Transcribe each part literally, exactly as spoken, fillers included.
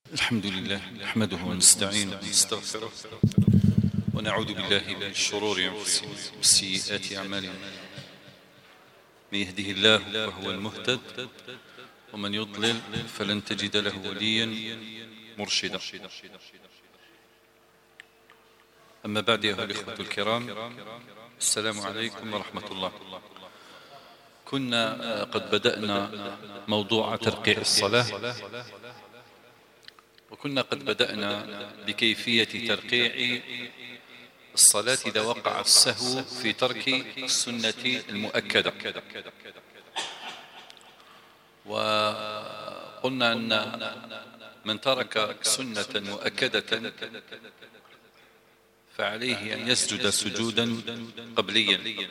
الحمد لله نحمده ونستعينه ونستغفره ونعوذ بالله من شرور أنفسنا وسيئات أعمالنا. من يهده الله وهو المهتد، ومن يضلل فلن تجد له وليا مرشدا. أما بعد، أيها الإخوة الكرام، السلام عليكم ورحمة الله. كنا قد بدأنا موضوع ترقيع الصلاة، وكنا قد بدأنا بكيفية ترقيع الصلاة إذا وقع السهو في ترك السنة المؤكدة. وقلنا أن من ترك سنة مؤكدة فعليه أن يسجد سجودا قبليا،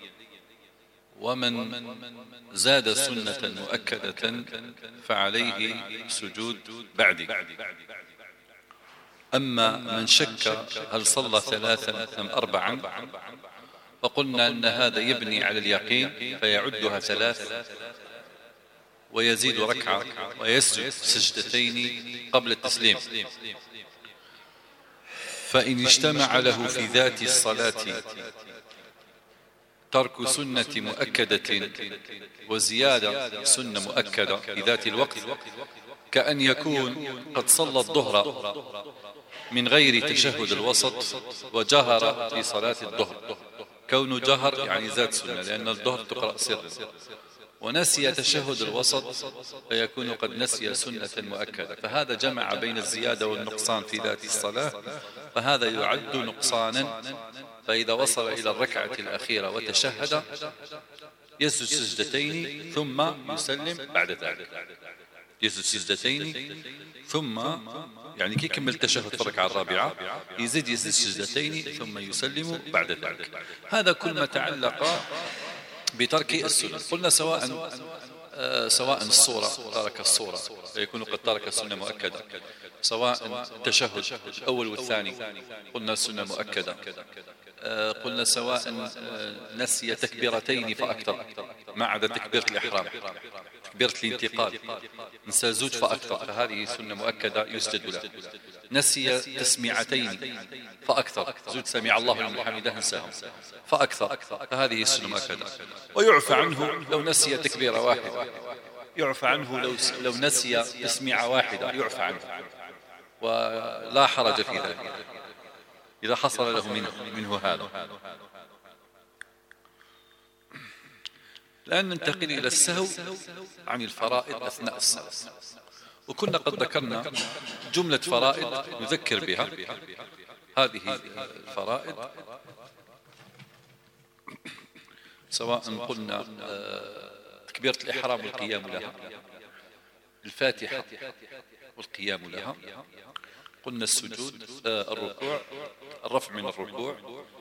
ومن زاد سنة مؤكدة فعليه سجود بعدي. أما من شك هل صلى ثلاثا أم أربعا، فقلنا أن هذا يبني على اليقين فيعدها ثلاث ويزيد ركعة ويسجد سجدتين قبل التسليم. فإن اجتمع له في ذات الصلاة ترك سنة مؤكدة وزيادة سنة مؤكدة في ذات الوقت، كأن يكون قد صلى الظهر من غير تشهد الوسط وجهر في صلاة الظهر. كون جهر يعني زاد سنة، لأن الظهر تقرأ سرا، ونسي تشهد الوسط فيكون قد نسي سنة مؤكدة، فهذا جمع بين الزيادة والنقصان في ذات الصلاة، فهذا يعد نقصانا. فإذا وصل إلى الركعة الأخيرة وتشهد يسجد سجدتين ثم يسلم بعد ذلك. يسجد سجدتين ثم يعني كي يكمل التشهد في الركعة الرابعة يزيد يسجد سجدتين ثم يسلم بعد ذلك. هذا كل ما تعلق بترك السنة. قلنا سواء آه سواء الصورة ترك الصورة فيكون قد ترك السنة مؤكدة، سواء التشهد الأول والثاني قلنا السنة مؤكدة. آه قلنا سواء آه نسي تكبيرتين فأكثر ما عدا تكبيرة الإحرام، تكبيرة الانتقال نسى زوج فأكثر فهذه سنة مؤكدة يسجد له. نسي تسميعتين فأكثر، زوج سمع الله لمن حمده نساهم فأكثر، فهذه سنة مؤكدة. ويعفى عنه لو نسي تكبيرة واحدة، يعفى عنه لو لو نسي تسميعة واحدة، يعفى عنه ولا حرج في ذلك إذا حصل له منه, منه هذا. الآن ننتقل إلى السهو عن الفرائض أثناء الصلاة. وكنا قد ذكرنا جملة فرائض نذكر بها. هذه الفرائض سواء قلنا تكبيرة الإحرام والقيام لها، الفاتحة والقيام لها، قلنا السجود، الركوع، الرفع من الركوع،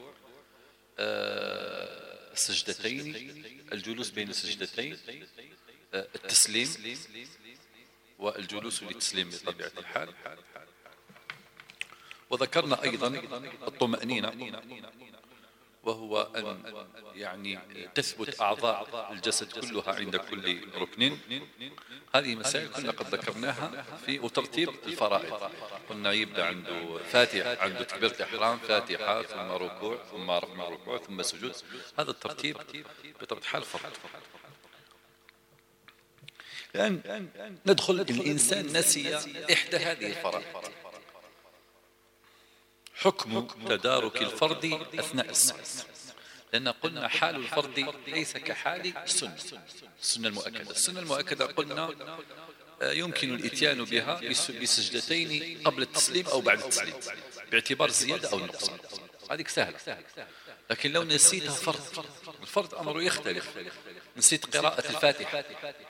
السجدتين، الجلوس بين السجدتين، التسليم والجلوس للتسليم بطبيعة الحال. وذكرنا أيضا الطمأنينة، وهو أن يعني تثبت أعضاء الجسد كلها عند كل ركن. هذه مسائل كنا قد ذكرناها في وترتيب الفرائض. قلنا يبدأ عنده فاتحة، عنده تكبيرة الإحرام، فاتحة ثم ركوع ثم رفع من الركوع ثم سجود. هذا الترتيب بطبيعة الحال فرض. الآن ندخل الإنسان نسي إحدى هذه الفرائض، حكم تدارك الفرض أثناء الصلاة. لأن قلنا حال الفرض ليس كحال السنة، السنة المؤكدة. السنة المؤكدة قلنا يمكن الإتيان بها بسجدتين قبل التسليم أو بعد التسليم باعتبار الزيادة أو النقصان، هذه سهلة. لكن لو نسيتها فرض، الفرض أمره يختلف. نسيت قراءة الفاتحة،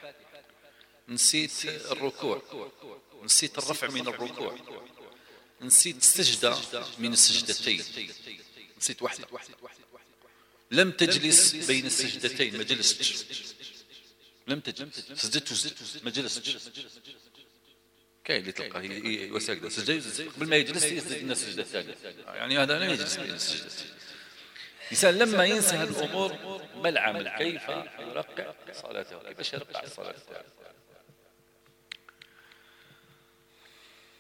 نسيت الركوع، نسيت الرفع من الركوع، نسيت سجدة من السجدتين، نسيت واحدة، لم تجلس بين السجدتين، ما جلستش، لم تجلس، سجدت وسجدت ما جلستش. كاين اللي تلقاه يسجد سجد قبل ما يجلس يسجد الناس السجدة الثانية، يعني هذا لا يجلس بين السجدتين. الإنسان لما ينسى هذه الأمور ما العمل؟ كيف يرقع صلاته؟ كيف يرقع الصلاة؟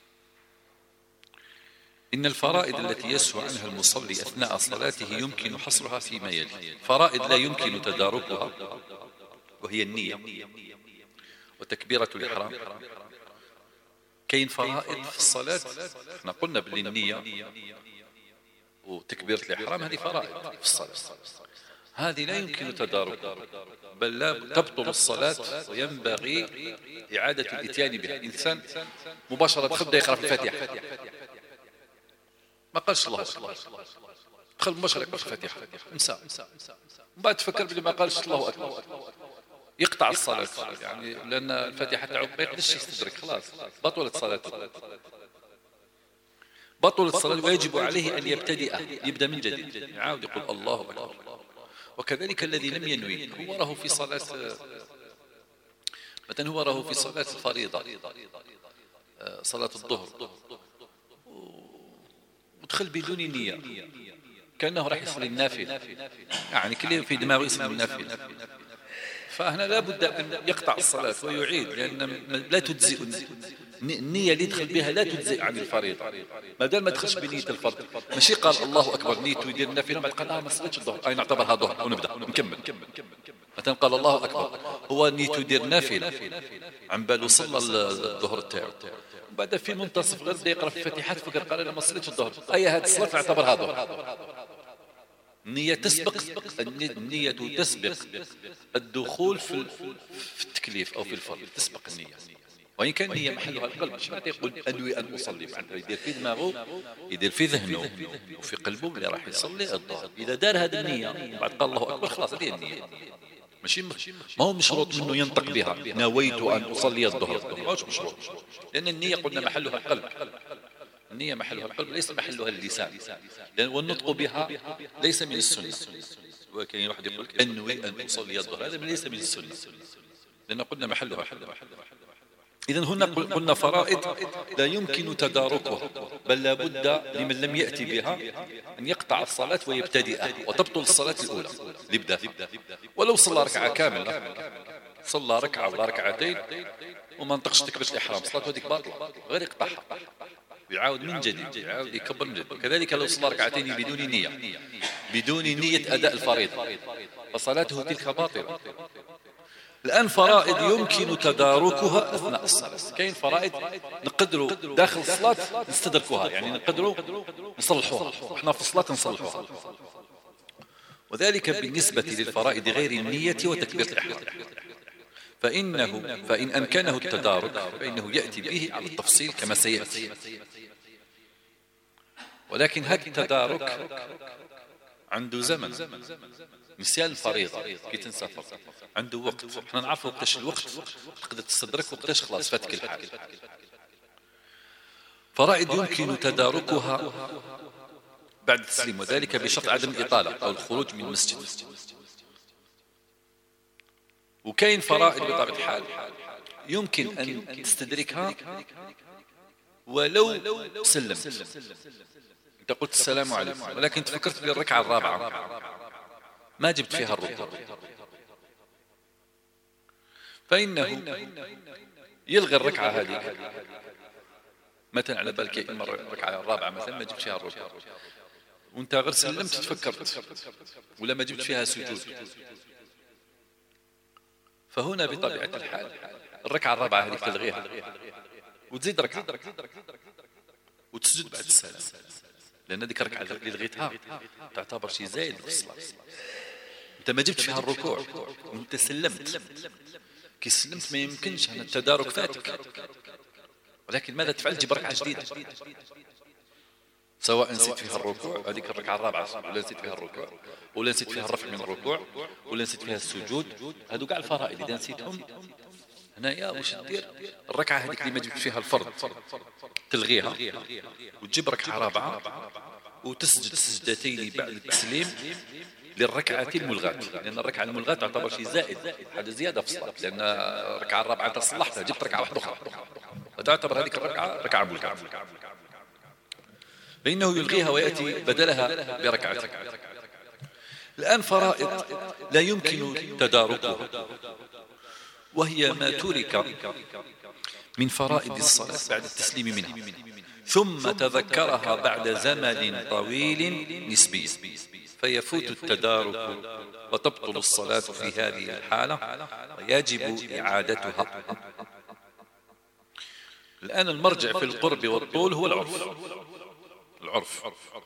إن الفرائض التي يسهو عنها المصلي أثناء صلاته يمكن حصرها فيما يلي. فرائض لا يمكن تداركها وهي النية وتكبيرة الإحرام. كاين فرائض في الصلاة احنا قلنا باللي النية وتكبيرة الإحرام هذه فرائض في الصلاة، هذه لا يمكن تداركها، بل لا تبطل الصلاة وينبغي إعادة الإتيان بها. الإنسان مباشرة دخل بدا يقرأ في الفاتحة، ما قالش الله أكبر، دخل مباشرة يقرأ في الفاتحة، انسى، من بعد تفكر بلي ما قالش الله أكبر، يقطع الصلاة، يعني لأن الفاتحة تاعو ما يقدرش يستدرك، خلاص بطلت صلاته، بطلت الصلاة، ويجب عليه أن يبتدئ، يبدأ من جديد، يعاود يقول الله أكبر. وكذلك الذي لم ينوي، هو راه في صلاة مثلا، هو راه في صلاة الفريضة، صلاة الظهر، ودخل بدون نية كأنه راح يصلي النافلة، يعني كل في دماغه اسم النافلة، فهنا لا بد أن يقطع الصلاة ويعيد، لأن لا تجزئ النية اللي يدخل بها، لا تجزئ عن الفريضة، ما دام ما دخلش بنية الفرض. ماشي قال الله أكبر نيته يدير النافلة بعد قال آه ما صليتش الظهر، أي نعتبرها ظهر ونبدأ نكمل. مثلا قال الله أكبر هو نيته يدير نافلة، عن باله صلى الظهر تاعو، بعد في منتصف غير بدا يقرأ في الفاتحة فكر قال أنا ما صليتش الظهر، أي هذه الصلاة نعتبرها ظهر. النية تسبق، النية تسبق الدخول في التكليف أو في الفرض، تسبق النية، وإن كان النية محلها القلب، مش معناته يقول أنوي أن أصلي، معناته يدير في دماغه، يدير في ذهنه وفي قلبه اللي راح يصلي الظهر. إذا دار هذه النية بعد قال الله أكبر خلاص هذه النية، ماشي ما هو مشروط منه ينطق بها نويت أن أصلي الظهر، ما هوش مشروط، لأن النية قلنا محلها القلب، النية محلها القلب ليس محلها اللسان، والنطق بها ليس من السنة. وكان واحد يقول أنوي أن أصلي الظهر، هذا ليس من السنة، لأن قلنا محلها. إذن هنا قلنا فرائض لا يمكن تداركها، بل لا بد لمن لم يأتي بها أن يقطع الصلاة ويبتدئها، وتبطل الصلاة الأولى لبدا، ولو صلى ركعة كاملة، صلى ركعة ولا ركعتين وما انطقش تكبيرة الإحرام، صلاته هذيك باطلة، غير يقطعها ويعاود من جديد، يعاود يكبر من جديد. وكذلك لو صلى ركعتين بدون نية، بدون نية أداء الفريضة، فصلاته تلك باطلة. الآن فرائض يمكن تداركها أثناء الصلاة. كاين فرائض نقدروا داخل الصلاة نستدركوها، يعني نقدروا نصلحوها، احنا في الصلاة نصلحوها، وذلك بالنسبة للفرائض غير النية وتكبيرة الإحرام، فإنه فإن أمكنه التدارك فإنه يأتي به على التفصيل كما سيأتي. ولكن هذا التدارك عنده زمن، نسيان الفريضة كي تنسى الفريضة عنده وقت، احنا نعرف وقتاش الوقت تقدر تستدرك وقتاش خلاص فاتك الحال. فرائض يمكن تداركها بعد التسليم، وذلك بشرط عدم الإطالة أو الخروج من المسجد. وكاين فرائض بطبيعة الحال يمكن أن تستدركها ولو سلم، أنت قلت السلام عليكم ولكن تفكرت بالركعة الرابعة ما جبت فيها الركوع، فإنه يلغي الركعة هذه، مثلا على بالك الركعة الرابعة مثلا ما جبت فيها الركوع، وانت غير سلمت تفكرت ولا ما جبت فيها سجود، فهنا بطبيعة الحال الركعة الرابعة هذه تلغيها وتزيد ركعة وتسجد بعد السلام، لأن هذيك الركعة اللي لغيتها تعتبر شيء زايد في الصلاة، انت ما جبت فيها الركوع وانت سلمت، كي سلمت ما يمكنش هنا التدارك فاتك، ولكن ماذا تفعل؟ جيب ركعة جديدة، سواء نسيت فيها الركوع هذيك الركعة الرابعة ولا نسيت فيها الركوع ولا نسيت فيها الرفع من الركوع ولا نسيت فيها السجود، هذو كاع الفرائض إذا نسيتهم هنايا واش دير؟ الركعة هذيك اللي ما جبت فيها الفرض تلغيها وتجيب ركعة رابعة وتسجد سجدتين بعد التسليم للركعة الملغاة، لأن الركعة الملغاة تعتبر شيء زائد، هذا زيادة في الصلاة، لأن الركعة الرابعة أنت صلحتها جبت ركعة واحدة أخرى وتعتبر هذيك الركعة ركعة ملغاة، فإنه يلغيها ويأتي بدلها بركعتين. الآن فرائض لا يمكن تداركها وهي ما ترك من فرائض الصلاة بعد التسليم منها ثم تذكرها بعد زمن طويل نسبي، فيفوت التدارك وتبطل الصلاة في هذه الحالة ويجب إعادتها. الآن المرجع في القرب والطول هو العرف. العرف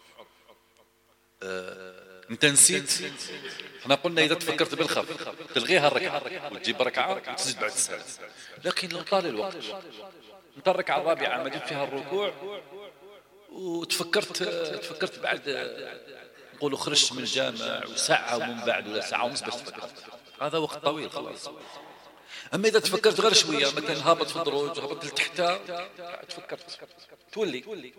آه، انت نسيت، احنا قلنا اذا تفكرت بالخف تلغيها الركعه وتجيب ركعه وتسجد بعد السلام، لكن لو طال الوقت انت الركعه الرابعه ما جبت فيها الركوع وتفكرت تفكرت بعد نقولوا خرجت من الجامع وساعه ومن بعد ولا ساعه ونص بس تفكرت، هذا وقت طويل خلاص. اما اذا تفكرت غير شويه مثلا هابط في الدروج هابط لتحتها تفكرت تولي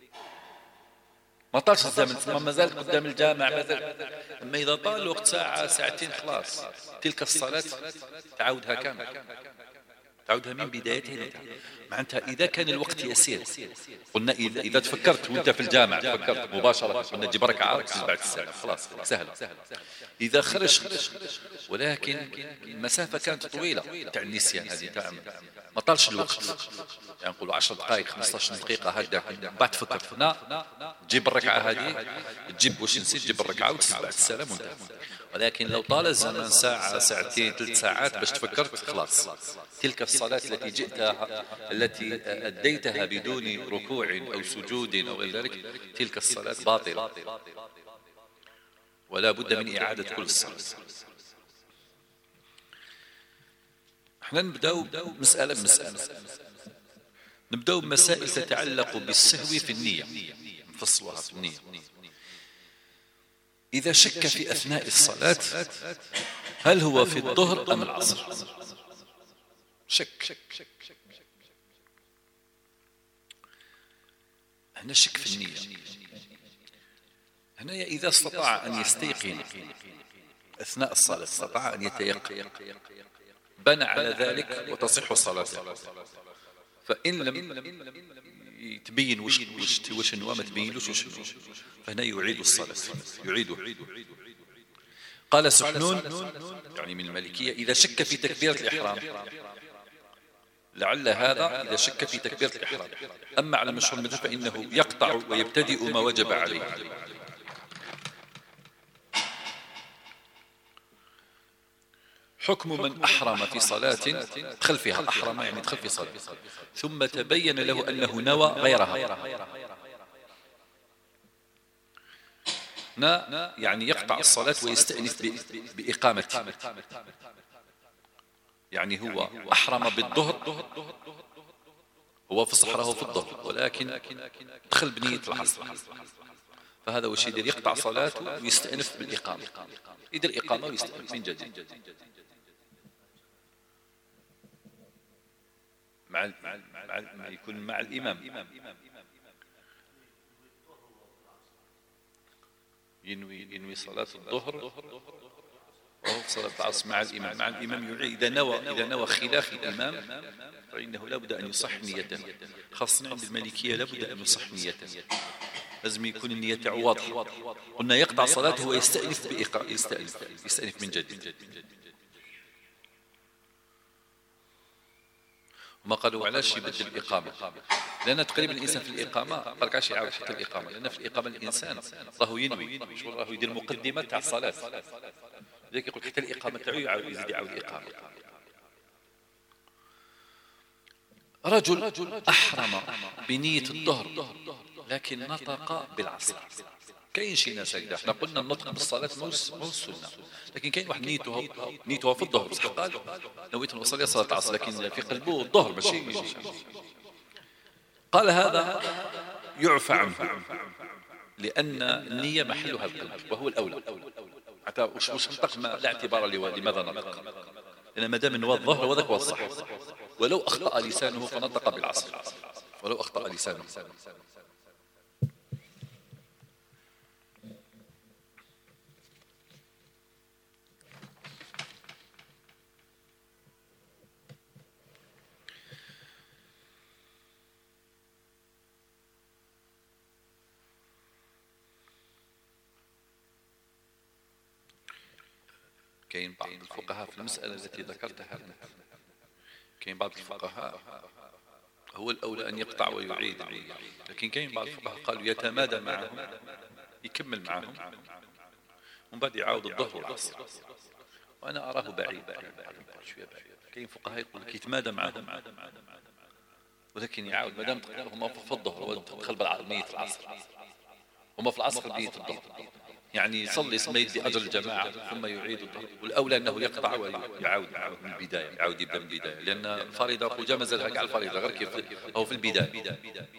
ما طالش الزمن ما زالت قدام الجامع ما زال. اما اذا طال الوقت ساعه ساعتين خلاص تلك الصلاه تعودها كامل، تعودها من بدايتها. معناتها اذا كان الوقت يسير قلنا اذا اذا تفكرت وانت في الجامع تفكرت مباشره قلنا تجيب ركعه بعد السلام خلاص سهله. اذا خرج ولكن المسافه كانت طويله تاع النسيان هذه تاع ما طالش الوقت، يعني نقولوا عشر دقائق خمسة عشر دقيقه هكذا بعد فكرت هنا تجيب الركعه هذه تجيب واش نسيت تجيب الركعه وتسجد بعد السلام وانتهى. ولكن لو طال الزمن ساعه ساعتين ثلاث ساعات باش تفكرت خلاص تلك الصلاه التي جئتها التي اديتها بدون ركوع او سجود او غير ذلك تلك الصلاه باطله ولا بد من اعاده كل الصلاه. احنا نبداو مساله بمساله، نبداو بمسائل تتعلق بالسهو في النيه، نفصلها في النيه. إذا شك في أثناء الصلاة هل هو في الظهر أم العصر؟ شك هنا شك في النية. هنا إذا استطاع أن يستيقن أثناء الصلاة استطاع أن يتيقن بنى على ذلك وتصح صلاته. فإن لم تبين وش وش وش النوى ما تبينلوش وش فهنا يعيد الصلاة يعيده. قال سحنون يعني من المالكية إذا شك في تكبيرة الإحرام، لعل هذا إذا شك في تكبيرة الإحرام. أما على مشهور المذهب فإنه يقطع ويبتدئ ما وجب عليه. حكم من أحرم في صلاة دخل فيها أحرم يعني دخل في صلاة ثم تبين له أنه نوى غيرها، نا يعني يقطع الصلاة ويستأنف بإقامته. يعني هو أحرم بالظهر هو في الصحراء في الظهر ولكن دخل بنية العصر، فهذا وش يدير يقطع صلاته ويستأنف بالإقامة، يدير إقامة ويستأنف من جديد مع مع مع يكون مع الإمام ينوي ينوي صلاة الظهر وهو صلاة العصر مع الإمام. مع الإمام يعيد إذا نوى إذا نوى خلاف الإمام فإنه لابد أن يصح نيته، خاصة عند المالكية لابد أن يصح نيته، لازم يكون النية واضحة. قلنا يقطع صلاته ويستأنف بإقامة يستأنف يستأنف من جديد. وما قالوا علاش يبدل الإقامة؟ لأن تقريبا الإنسان في الإقامة قالكاش يعاود حتى الإقامة، لأن في الإقامة الإنسان راهو ينوي شو راهو يدير مقدمة تاع الصلاة، لذلك يقول حتى الإقامة تاعو يعاود يزيد يعاود الإقامة. رجل أحرم بنية الظهر لكن نطق بالعصر. كاين شي ناس هكذا، احنا قلنا النطق بالصلاة مو السنة، لكن كاين واحد نيته نيته في الظهر بصح قال نويت ان اصلي صلاة العصر لكن في قلبه الظهر ماشي. قال هذا يعفى عنه لأن النية محلها القلب وهو الأولى. حتى وش وش نطق لا اعتبار لماذا نطق، لأن ما دام نوى الظهر وذاك هو الصح، ولو أخطأ لسانه فنطق بالعصر ولو أخطأ لسانه. كاين بعض الفقهاء في المسألة التي ذكرتها كاين بعض الفقهاء هو الأولى أن يقطع ويعيد، لكن كاين بعض الفقهاء قالوا يتمادى معهم، يكمل معهم ومن بعد يعاود الظهر والعصر، وأنا أراه بعيد شوية بعيد. كاين فقهاء يقول لك يتمادى معهم ولكن يعاود، ما دام هما في الظهر ودخل بالعالمية في العصر، هما في العصر بيت الظهر، يعني يصلي صلي لأجل الجماعة ثم يعيد الظهر، والأولى أنه يقطع ويعاود من البداية، يعاود يبدأ من البداية، لأن الفريضة قل جمز لها على الفريضة غير كيف أو في البداية.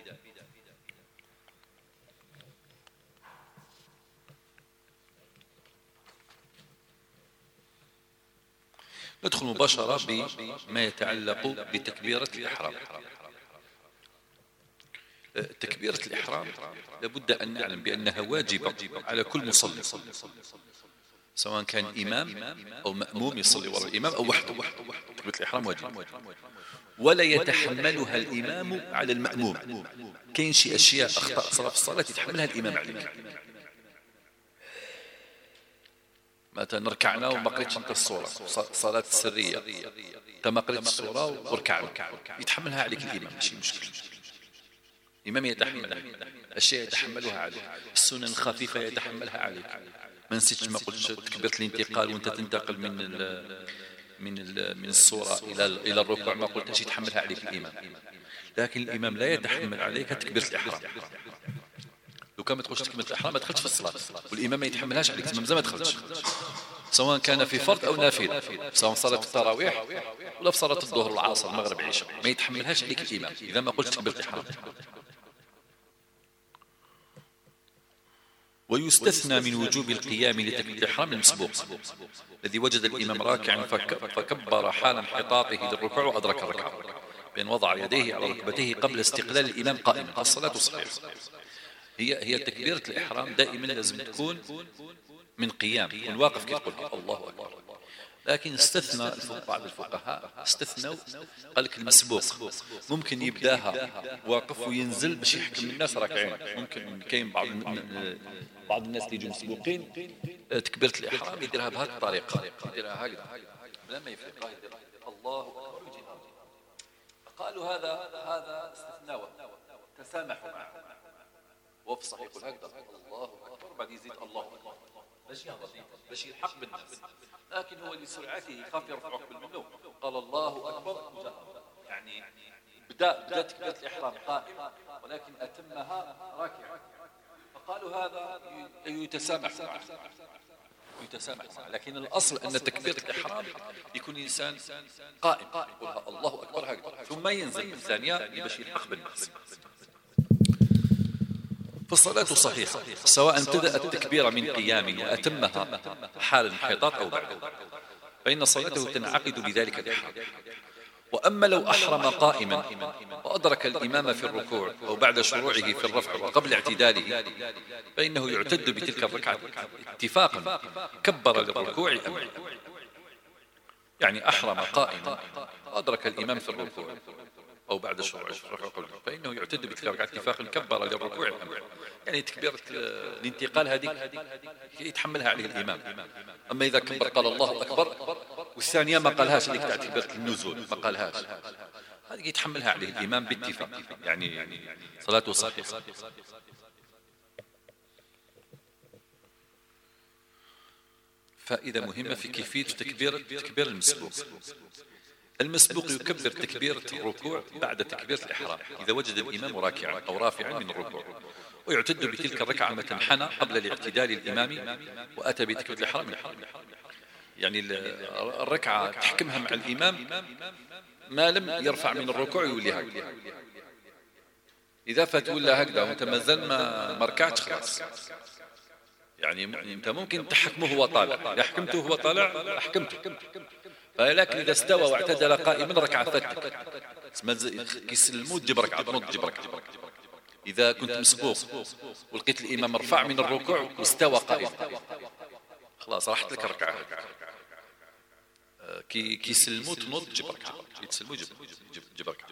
ندخل مباشرة بما يتعلق بتكبيرة الإحرام. تكبيرة الإحرام لابد أن نعلم بأنها واجبة على كل مصلي، سواء كان إمام أو مأموم يصلي وراء الإمام أو وحده. تكبيرة الإحرام واجبة ولا يتحملها الإمام على المأموم. كاين شي أشياء أخطاء صلاة في الصلاة يتحملها الإمام عليك، مثلا ركعنا وما قريتش انت الصورة، صلاة السرية انت ما قريت الصورة وركعنا، يتحملها عليك الإمام، ماشي مشكلة. الإمام يتحملها، أشياء يتحملها عليك، السنن الخفيفة يتحملها عليك، ما نسيتش ما قلتش تكبيرة الانتقال وانت تنتقل من ال من ال من الصورة إلى إلى الركوع ما قلتش يتحملها عليك الإمام، لكن الإمام لا يتحمل عليك تكبيرة الإحرام. لو كان ما تخش تكبيرة الإحرام ما دخلتش في الصلاة، والإمام ما يتحملهاش عليك، الإمام ما دخلتش، سواء كان في فرض أو نافلة، سواء صلاة التراويح ولا في صلاة الظهر والعصر المغرب العشاء، ما يتحملهاش عليك الإمام إذا ما قلت تكبيرة الإحرام. ويستثنى من وجوب القيام لتكبيرة الإحرام المسبوق الذي وجد الإمام راكعا فكبر حال انحطاطه للركوع وأدرك الركعة بأن وضع يديه على ركبتيه قبل استقلال الإمام قائما، الصلاة صحيحة. هي هي تكبيرة الإحرام دائما لازم تكون من قيام، يكون واقف كي تقول الله أكبر، لكن استثنى بعض الفقهاء استثنوا قال لك المسبوق ممكن يبداها واقف وينزل باش يحكم الناس راكعين، ممكن كاين بعض بعض الناس اللي يجوا مسبوقين تكبيرة الإحرام يديرها بهذه الطريقة، يديرها هكذا بلا ما يفرق، الله أكبر ويجي. قالوا هذا هذا استثناء تسامحوا معه، وفي صحيح يقول هكذا الله أكبر بعد يزيد الله أكبر باش يهبط باش يلحق بالناس، لكن هو لسرعته يخاف يرفع قبل منه قال الله أكبر يعني بدأ بدأ تكبيرة الإحرام قائمة ولكن أتمها راكعة، فقالوا هذا يتسامح معه يتسامح معه، لكن الأصل أن تكبيرة الإحرام يكون الإنسان قائم يقولها الله أكبر هكذا ثم ينزل بالثانية باش يلحق بالناس. فالصلاة صحيحة سواء ابتدأ التكبير من قيام وأتمها حال الانحطاط أو بعد، فإن صلاته تنعقد بذلك الإحرام. وأما لو أحرم قائما وأدرك الإمام في الركوع أو بعد شروعه في الرفع وقبل اعتداله فإنه يعتد بتلك الركعة اتفاقا كبر للركوع أمر، يعني أحرم قائما وأدرك الإمام في الركوع أو بعد شروعه في الرفع فإنه يعتد بتلك الركعة اتفاقا كبر للركوع الأمر، يعني تكبيرة الانتقال هذه يتحملها عليه الإمام. أما إذا كبر قال الله أكبر والثانية ما قالهاش اللي بتاعت تكبيرة النزول ما قالهاش، هذه يتحملها عليه الإمام باتفاق، يعني صلاته صحيحة. فائدة مهمة في كيفية تكبير تكبير المسبوق. المسبوق يكبر تكبيرة الركوع بعد تكبيرة الإحرام إذا وجد الإمام راكعا أو رافعا من الركوع، ويعتد بتلك الركعة متى انحنى قبل الاعتدال الإمامي وأتى بتكبيرة الإحرام، يعني الركعة تحكمها مع الإمام ما لم يرفع من الركوع يولي هكذا، إذا فات ولا هكذا وأنت مازال ما مركعتش خلاص، يعني أنت ممكن تحكمه هو طالع، إذا حكمته هو طالع حكمته، لكن إذا استوى واعتدل قائما ركعة فاتك كيسلموا تجيب ركعة تنوض تجيب ركعة. إذا كنت مسبوق ولقيت الإمام رفع من الركوع واستوى قائما خلاص راحت لك ركعة، كي كيسلموا تنوض تجيب ركعة، يتسلموا تجيب ركعة.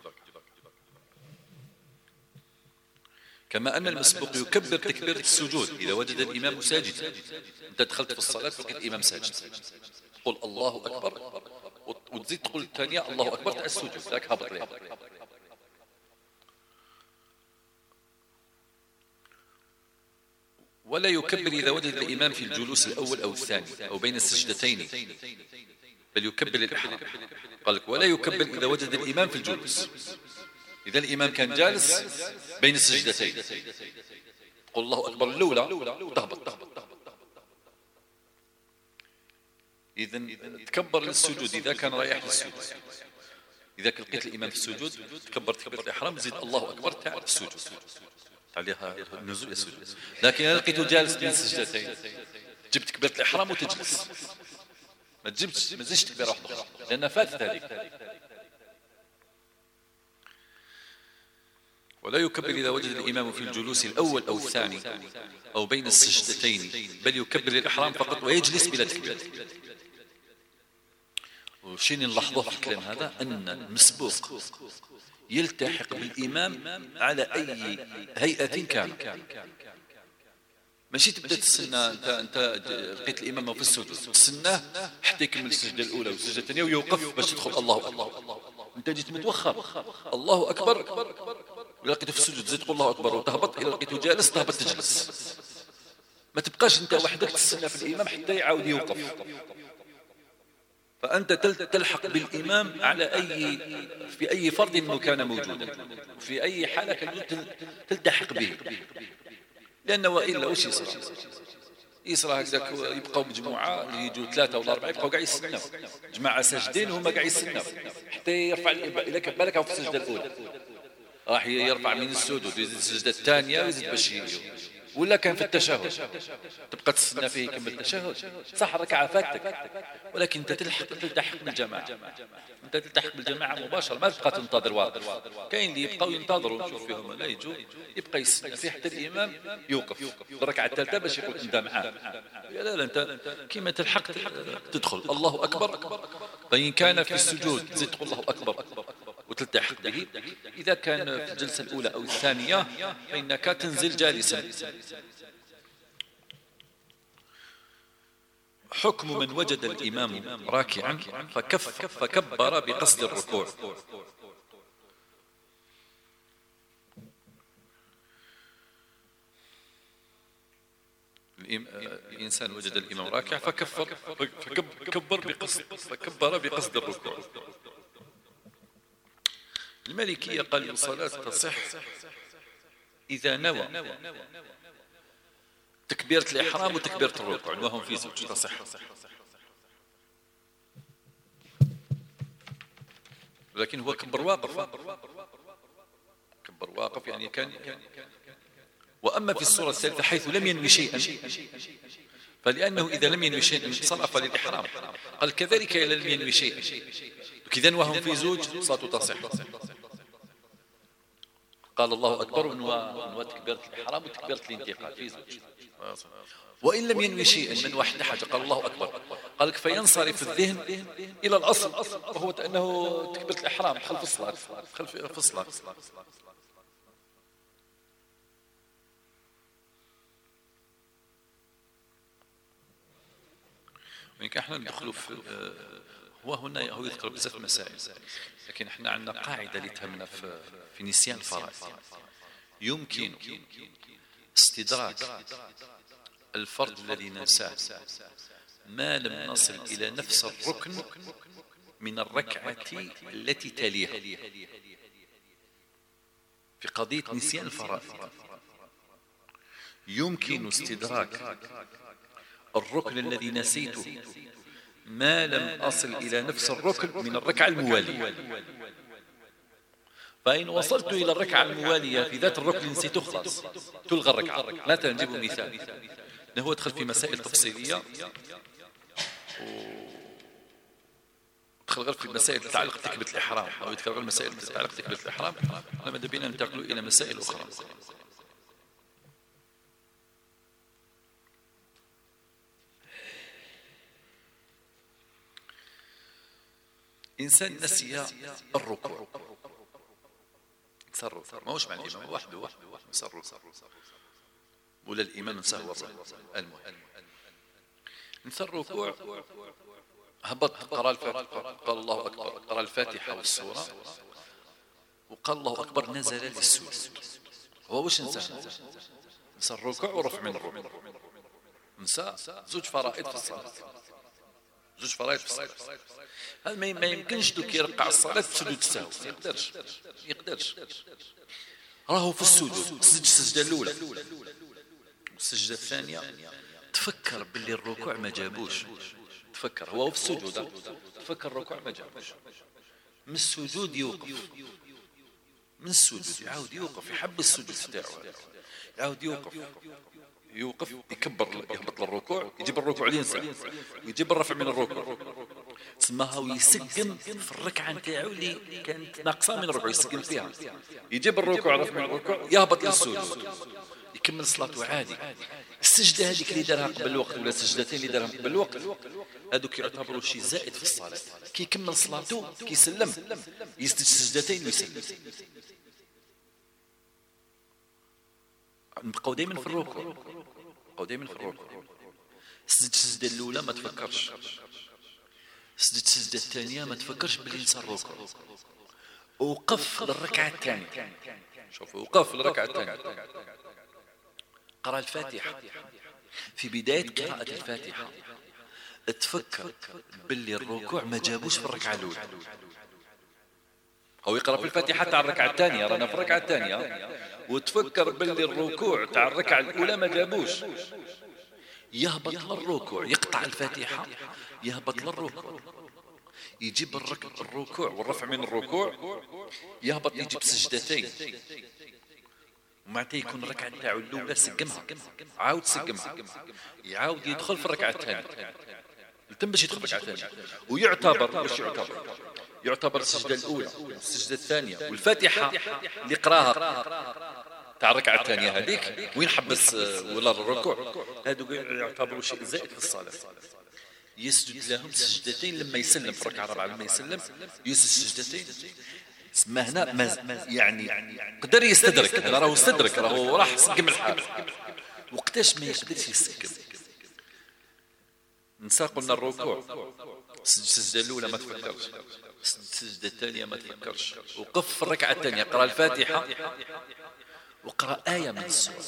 كما أن المسبوق يكبر تكبيرة السجود إذا وجد الإمام ساجدا، أنت دخلت في الصلاة ولقيت الإمام ساجد قل الله أكبر وتزيد تقول الثانية الله أكبر تاع السجود ذاك هبط لها. ولا يكبر إذا وجد الإمام في الجلوس الأول أو الثاني أو بين السجدتين، بل يكبر الإحرام. قال لك ولا يكبر إذا وجد الإمام في الجلوس. إذا الإمام كان جالس بين السجدتين قل الله أكبر الأولى تهبط. إذن تكبر للسجود إذا كان رايح للسجود. إذا لقيت الإمام في السجود تكبر تكبر الإحرام زيد الله أكبر تاع السجود عليها النزول السجود. لكن إذا لقيته جالس بين السجدتين جبت تكبيرة الإحرام وتجلس، ما تجيبش ما تزيدش تكبيرة واحدة لأن فاتت هذيك. ولا يكبر إذا وجد الإمام في الجلوس الأول أو الثاني أو بين السجدتين، بل يكبر الإحرام فقط ويجلس بلا تكبير. وشين نلاحظه في الكلام هذا أن المسبوق يلتحق بالإمام على أي هيئة كان. ماشي تبدأ تستنى أنت أنت لقيت الإمام في السجود تستناه حتى يكمل السجدة الأولى والسجدة الثانية ويوقف باش تدخل الله أكبر. أنت جيت متوخر الله أكبر، إذا لقيته في السجود زيد تقول الله أكبر وتهبط، إذا لقيته جالس تهبط تجلس. ما تبقاش أنت وحدك تستنى في الإمام حتى يعاود يوقف. فأنت تلحق بالإمام على أي في أي فرض أنه كان موجودا وفي أي حالة كان تلتحق به، لأنه وإلا وش يصير؟ يصير هكذاك يبقوا مجموعة اللي يجوا ثلاثة ولا أربعة يبقوا قاعد يستنوا جماعة ساجدين وهم قاعد يستنوا حتى يرفع إذا كان بالك في السجدة الأولى راح يرفع من السجود ويزيد السجدة الثانية ويزيد باش ولا كان في التشهد تبقى تستنى فيه يكمل التشهد. صح ركعة فاتك ولكن انت تلحق تلتحق بالجماعة، انت تلتحق بالجماعة مباشرة ما تبقى تنتظر واقف. كاين اللي يبقوا ينتظروا نشوف فيهم لا يجوا يبقى يستنى فيه حتى الإمام يوقف الركعة الثالثة باش يقول انت معاه. لا لا انت كيما تلحق تدخل الله أكبر. فإن كان في السجود تزيد تقول الله أكبر وتلتحق به. إذا كان في الجلسة الأولى أو الثانية فإنك تنزل جالسا. حكم من وجد الإمام راكعا فكف فكبر بقصد الركوع. الإنسان وجد الإمام راكع فكفر فكبر بقصد فكبر بقصد الركوع. المالكية قال الصلاة تصح إذا نوى تكبيرة الإحرام وتكبيرة الركوع وهم في زوج تصح. لكن هو كبر واقف كبر واقف يعني كان. وأما في الصورة الثالثة حيث لم ينوي شيئا فلأنه إذا لم ينوي شيئا صرف للإحرام. قال كذلك إذا لم ينوي شيئا كذا وهم في زوج صلاته تصح. قال الله أكبر ونوى تكبيرة الإحرام وتكبيرة الانتقال في زوج. وإن لم ينوي شيئا من واحد حاجة قال الله أكبر قال لك فينصرف الذهن إلى الأصل وهو أنه تكبيرة الإحرام خلف الصلاة خلف في الصلاة. يعني احنا ندخلوا في هو هنا هو يذكر بزاف مسائل، لكن احنا عندنا قاعدة اللي تهمنا في في نسيان الفرائض. يمكن استدراك الفرض الذي ننساه ما لم نصل إلى نفس الركن من الركعة التي تليها. في قضية نسيان الفرائض يمكن استدراك الركن الذي نسيته ما لم أصل إلى نفس الركن من الركعة الموالية. فإن وصلت إلى الركعة الموالية في ذات الركن نسيته خلاص تلغى الركعة. مثلا نجيب مثال هو دخل في مسائل تفصيلية ودخل غير في مسائل تتعلق بتكبيرة الإحرام أو يذكر غير مسائل تتعلق بتكبيرة الإحرام. لما بينا ننتقل إلى مسائل أخرى. إنسان نسي الركوع سر ما هوش مع الإمام وحده وحده سر ولا الإمام نسهو المهم نسى الركوع هبط قرأ الفاتحة، قال الله أكبر، قرأ الفاتحة والسورة وقال الله أكبر، نزل للسجود. هو وش نسى؟ نسى الركوع ورفع من الركوع، نسى زوج فرائض في الصلاة، زوج فرائض في الصلاة. هذا ما يمكنش دوك يرقع الصلاة في سجود السهو، ما يقدرش يقدرش راهو في السجود سجد السجدة الأولى والسجدة الثانية، تفكر باللي الركوع ما جابوش، تفكر هو في السجود تفكر الركوع ما جابوش، من السجود يوقف، من السجود يعاود يوقف، يحب السجود تاعو، يعاود يوقف يوقف يكبر يهبط للركوع، يجيب الركوع ينسى، ويجيب الرفع من الركوع، تسماها ويسقم في الركعة نتاعو اللي كانت ناقصة من الركوع، يسقم فيها، يجيب الركوع رفع من الركوع، يهبط للسجود، يكمل صلاته عادي. السجدة هذيك اللي دارها قبل الوقت ولا السجدتين اللي دارها قبل الوقت هذوك يعتبروا شيء زائد في الصلاة. كي يكمل صلاته كي يسلم يسجد سجدتين ويسلم. نبقاو دائما في الركوع، نبقاو دائما في الركوع. سجد السجدة الأولى ما تفكرش، سجد السجدة الثانية ما تفكرش باللي نسى الركوع، وقف للركعة الثانية. شوفوا وقف للركعة الثانية، قرأ الفاتحة. في بداية قراءة الفاتحة تفكر باللي الركوع ما جابوش في الركعة الأولى، أو يقرأ في الفاتحة تاع الركعة الثانية، رانا في الركعة الثانية، وتفكر باللي الركوع تاع الركعة الأولى ما جابوش، يهبط للركوع، يقطع الفاتحة يهبط للركوع، يجيب الركوع والرفع من الركوع، يهبط يجيب سجدتين، ومعناتها يكون الركعة تاعو الأولى سقمها، عاود سقمها، يعاود يدخل في الركعة الثانية، يتم باش يدخل في الركعة الثانية، ويعتبر وش يعتبر؟ يعتبر السجدة الأولى والسجدة الثانية والفاتحة اللي قراها تاع الركعة الثانية هذيك وين حبس ولا الركوع، هذو يعتبروا شيء زائد في الصلاة. يسجد لهم سجدتين لما يسلم في الركعة الرابعة، لما يسلم يسجد سجدتين. ما هنا ما يعني قدر يستدرك، هنا راهو استدرك، راهو راح سقم الحال. وقتاش ما يقدرش يسقم؟ نسى قلنا الركوع، السجدة الأولى ما تفكرش، السجدة الثانية ما تفكرش، وقف في الركعة الثانية قرأ الفاتحة وقرأ آية من السورة،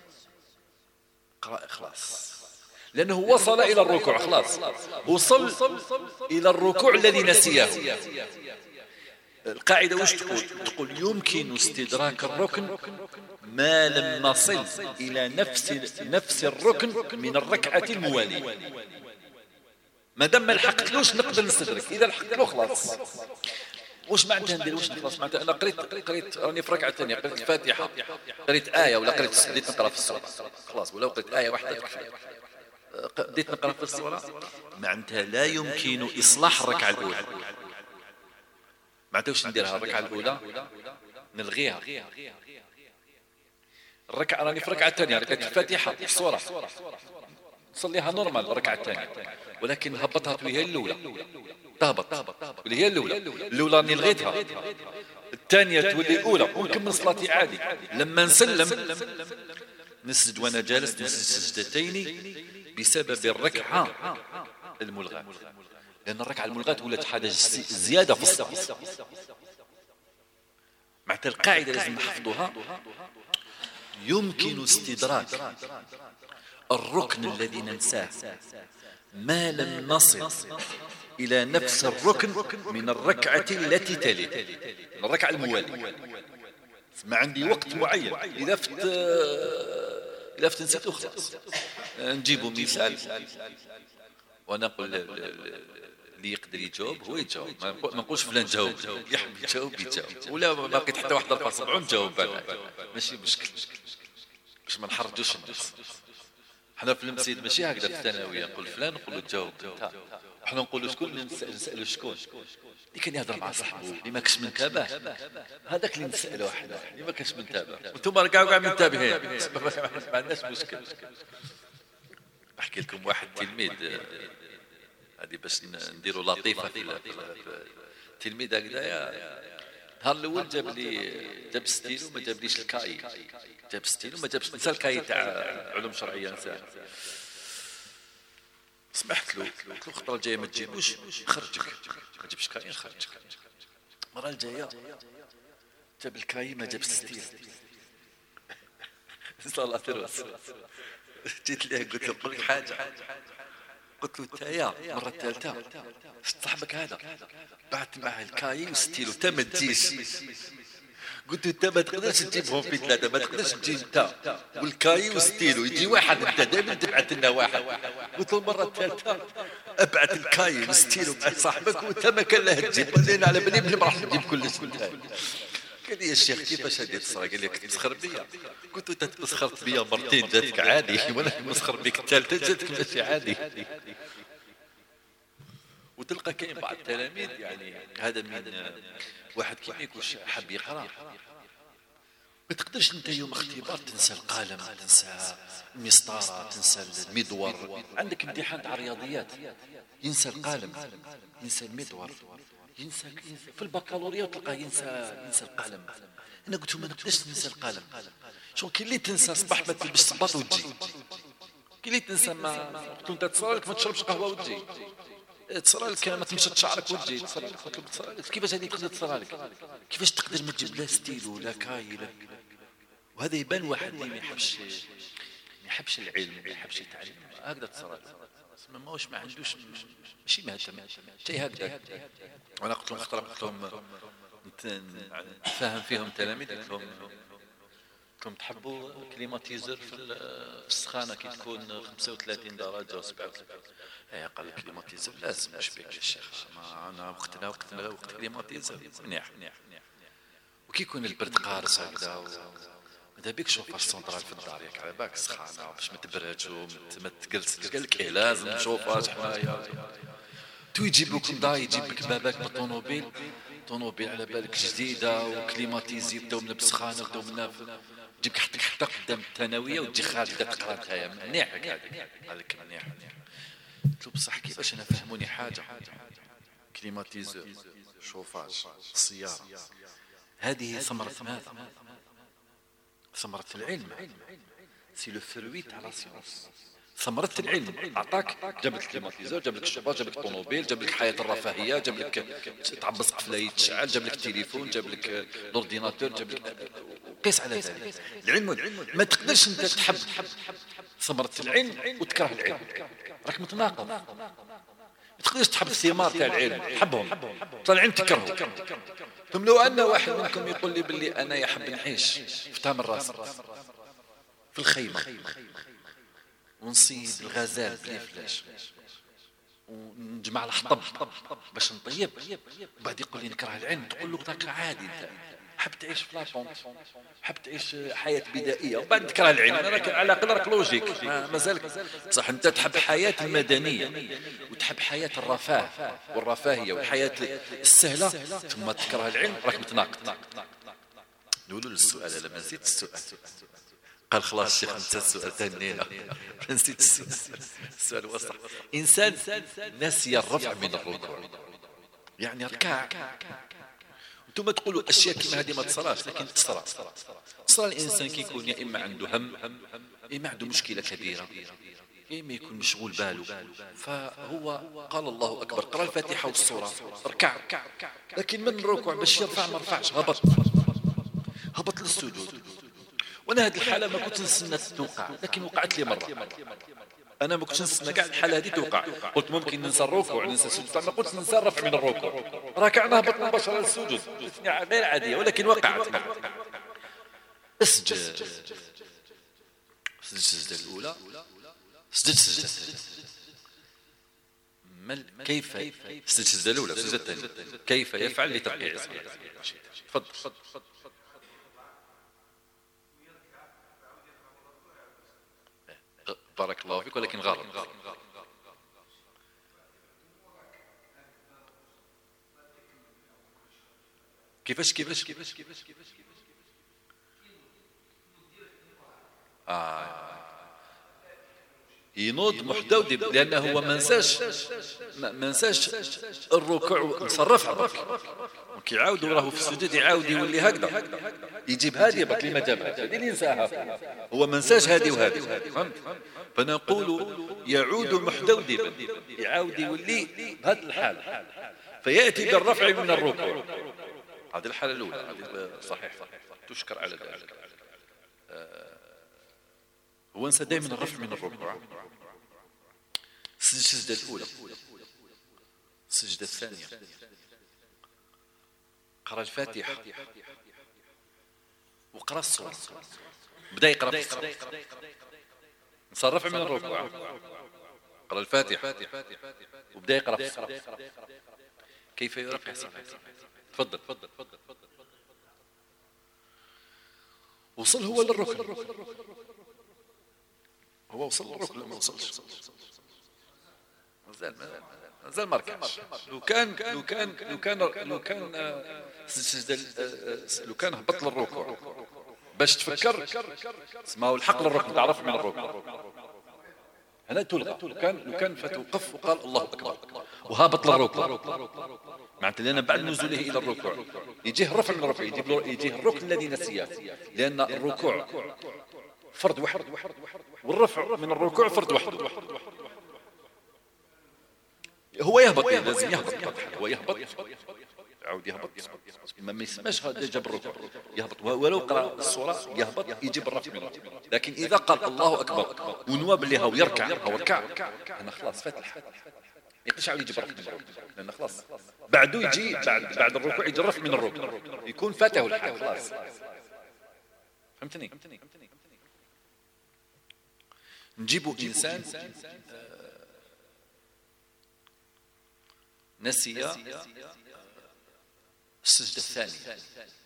قرأ إخلاص، لأنه وصل إلى الركوع خلاص، وصل إلى الركوع الذي نسيه. القاعدة وش تقول؟ تقول يمكن استدراك الركن ما لم نصل إلى نفس نفس الركن من الركعة الموالية. ما دام ما لحقتلوش نقدر نستدرك، إذا لحقت له خلاص. وش معناتها ندير واش نخلص؟ معناتها أنا قريت قريت راني في ركعة ثانية، قريت الفاتحة، قريت آية ولا قريت بديت نقرأ في السورة خلاص، ولا قريت آية واحدة بديت نقرأ في السورة، معناتها لا يمكن إصلاح الركعة الأولى. معناتها واش نديرها؟ الركعة الأولى نلغيها، الركعة راني في الركعة الثانية قريت الفاتحة السورة صليها نورمال الركعة الثانية، ولكن هبطها تولي هي الأولى، تهبط تولي هي الأولى، الأولى راني لغيتها، الثانية تولي الأولى ونكمل صلاتي عادي. لما نسلم نسجد وانا جالس، نسجد سجدتين بسبب الركعة الملغاة، لأن الركعة الملغاة ولات حاجة زيادة في الصلاة. معناتها القاعدة لازم نحفظها، يمكن استدراك الركن الذي ننساه ما لم نصل إلى نفس الركن من الركعة التي تلي، الركعة الموالية. ما عندي وقت معين، إذا فت إذا فت نسيت خلاص. نجيبوا مثال وأنا نقول اللي يقدر يجاوب هو يجاوب، ما نقولش فلان جاوب، يحب يجاوب يجاوب، ولا ما لقيت حتى واحد رفع صبعه نجاوب أنا، ماشي مشكل، باش ما نحرجوش الناس. حنا في المسجد ماشي هكذا، في الثانويه نقول فلان نقول له تجاوب انت، حنا نقولوا شكون نسالوا شكون اللي كان يهضر مع صاحبه اللي ما كاش منتبه، هذاك اللي نسالوه حنا اللي ما كاش منتبه، وانتم كاع كاع منتبهين ما عندناش مشكل. نحكي لكم واحد تلميذ، هذه باش نديروا لطيفه في التلميذ هكذايا، نهار الاول جاب لي جاب ستيل وما جابليش الكاي، جاب ستيل وما جابش، نسى الكاي تاع علوم شرعيه نساه، سمحت له، قلت له الخطره الجايه ما تجيبوش خرجك، ما تجيبش كاين خرجك. المره الجايه جاب الكاي ما جاب ستيل. صلاة الرسول جيت ليه قلت له قل لك حاجه، قلت له تايا المره الثالثه شفت صاحبك هذا بعت معه الكاي وستيل وتا ما تجيش. قلت له انت ما تقدرش تجيبهم في ثلاثه، ما تقدرش تجي انت والكاي وستيلو، يجي واحد انت دائما تبعث لنا واحد. قلت له المره الثالثه ابعث الكاي وستيلو مع صاحبك وانت ما كان له تجيب، قال لي على بالي ما راح نجيب كلش. قال لي يا شيخ كيفاش هذه تصرا؟ قال لي تسخر بيا. قلت له انت تسخرت بيا مرتين جاتك عادي، وانا مسخر بك الثالثه جاتك ماشي عادي. وتلقى كاين بعض التلاميذ يعني هذا من واحد كيما يكون حاب يقرا، ما تقدرش انت يوم اختبار تنسى القلم، تنسى المسطره، تنسى المدور. عندك امتحان تاع الرياضيات ينسى القلم، ينسى المدور، ينسى في البكالوريا تلقاه ينسى ينسى القلم. انا قلت له ما نقدرش ننسى القلم. شو كاين اللي تنسى صباح ما تلبس صباط وتجي، كاين اللي تنسى ما قلت له انت تصرى لك ما تشربش قهوه وتجي، تصرى لك ما تمشط شعرك وتجي، تصرى لك كيفاش هذه تقدر تصرى لك؟ كيفاش تقدر ما تجيب لا ستيل ولا كاي لا؟ وهذا يبان واحد اللي ما يحبش ما يحبش العلم، ما يحبش يتعلم هكذا تصرى له، ما ماهوش ما عندوش ماشي مهتم شيء هكذا. وانا قلت لهم خطره قلت لهم نتفاهم فيهم تلاميذ، قلت لهم قلت لهم تحبوا كليماتيزر في السخانه كي تكون خمسة وثلاثين درجه وسبعة وثلاثين؟ ايه قال كليماتيزر لازم مش بك يا شيخ، ما انا وقتنا وقتنا وقت كليماتيزر منيح منيح. وكي يكون البرد قارص هكذا ماذا بيك شوفاج سونترال في الدار ياك على بالك سخانه باش ما تبردش وما تجلسش، قال لك ايه لازم شوفاج حمايه. تو يجيب لك دا يجيب لك باباك بالطوموبيل، طوموبيل على بالك جديده وكليماتيزي بداو من بسخانه بداو من تجيب لك حتى حتى قدام الثانويه وتجي خارج تقرا نتايا منيح هذيك هذيك منيح. قلت له بصح كيفاش انا فهموني حاجه كليماتيزور شوفاج السياره هذه ثمره ماذا؟ ثمره العلم، سي لو فروي تاع لا سيونس. ثمرة العلم أعطاك، جاب لك الكليماتيزور، جاب لك الشوفاج، جاب لك الطوموبيل، جاب لك حياة الرفاهية، جاب لك تعبس قفلة يتشعل، جاب لك التليفون، جاب لك الاورديناتور، جاب لك قيس على ذلك. العلم ما تقدرش أنت تحب ثمرة العلم وتكره العلم، راك متناقض. ما تقدرش تحب الثمار تاع العلم تحبهم تاع العلم تكرههم. ثم لو أن واحد منكم يقول لي باللي أنا يحب نعيش في تام الراس في الخيمة ونصيد الغزال بلي فلاش ونجمع الحطب باش نطيب، وبعد يقول لي نكره العلم، تقول له راك عادي انت حب تعيش في لابونت، حب تعيش حياه بدائيه وبعد تكره العلم، راك على الاقل راك لوجيك مازالك صح. انت تحب حياه المدنيه وتحب حياه الرفاه والرفاهيه والحياه السهله ثم تكره العلم، راك متناقض. نقولوا السؤال لما نسيت السؤال قال خلاص الشيخ انت السؤال ثاني نسيت السؤال. السؤال هو صح، انسان نسي الرفع من الركوع، يعني ركع انتم تقولوا اشياء كما هذه ما تصراش لكن تصرى. تصرى الانسان كي يكون يا اما عنده هم يا اما عنده مشكله كبيره يا اما يكون مشغول باله، فهو قال الله اكبر قرا الفاتحه والسوره ركع، لكن من الركوع باش يرفع ما رفعش، هبط هبط للسجود. وانا هذه الحاله ما كنت نستنى توقع لكن وقعت لي مره. انا ما كنتش نستنى كاع الحاله هذه توقع، قلت ممكن ننسى الركوع ننسى السجود، ما قلت ننسى الرفع من الركوع، ركعنا هبط مباشره للسجود غير عاديه ولكن وقعت. اسجد سجد السجده الاولى، سجد السجده كيف سجد السجده الاولى السجده الثانيه كيف يفعل لترقيع اسمه. تفضل. بارك الله فيك ولكن غلط. كيفاش كيفاش كيفاش كيفاش كيفاش اه ينوض محدودب، لأنه هو ما نساش ما نساش الركوع، نصرف على الركوع وكيعاود وراه في السجود يعاود يولي هكذا، يجيب هذه بطل ما جابها، هذه اللي نساها، هو ما نساش هذه وهذه، فهمت؟ فنقول يعود محدودبا، يعاود يولي بهذه الحال، فيأتي بالرفع من الركوع. هذه الحالة الأولى، هذه صحيح تشكر على ذلك. هو نسى دائما الرفع من الركوع. السجدة الأولى، السجدة الثانية، قرأ الفاتحة وقرأ السورة، بدأ يقرأ في السورة، نصرف من الركوع، قرأ الفاتحة وبدأ يقرأ في السورة. كيف يرفع السورة؟ تفضل. وصل هو للركن، هو وصل للركن لما وصلش، مازال مازال ما ركعش. لو كان لو كان لو كان لو كان لو كان هبط للركوع باش تفكر اسمه الحق للركن، تعرف من الركن هنا تلغى. لو كان لو كان فتوقف وقال الله اكبر وهابط للركوع، معناتها لأن بعد نزوله إلى الركوع يجيه الرفع من الركوع، يجيه الركن الذي نسيه، لأن الركوع فرد واحد والرفع من الركوع فرد واحد. هو يهبط، لازم يهبط، هو يهبط يعاود يهبط، ما يسماش هذا جاب الركوع، يهبط ولو قرأ السورة يهبط يجيب الرفع من الركوع. لكن إذا قال الله أكبر ونواب اللي هو يركع أو ركع، أنا خلاص فتح يقدرش يعاود يجيب الرفع من الركوع، لأن خلاص بعده يجي بعد بعد الركوع يجي الرفع من الركوع، يكون فاته الحال خلاص. فهمتني؟ نجيبوا إنسان نسي السجدة الثانية،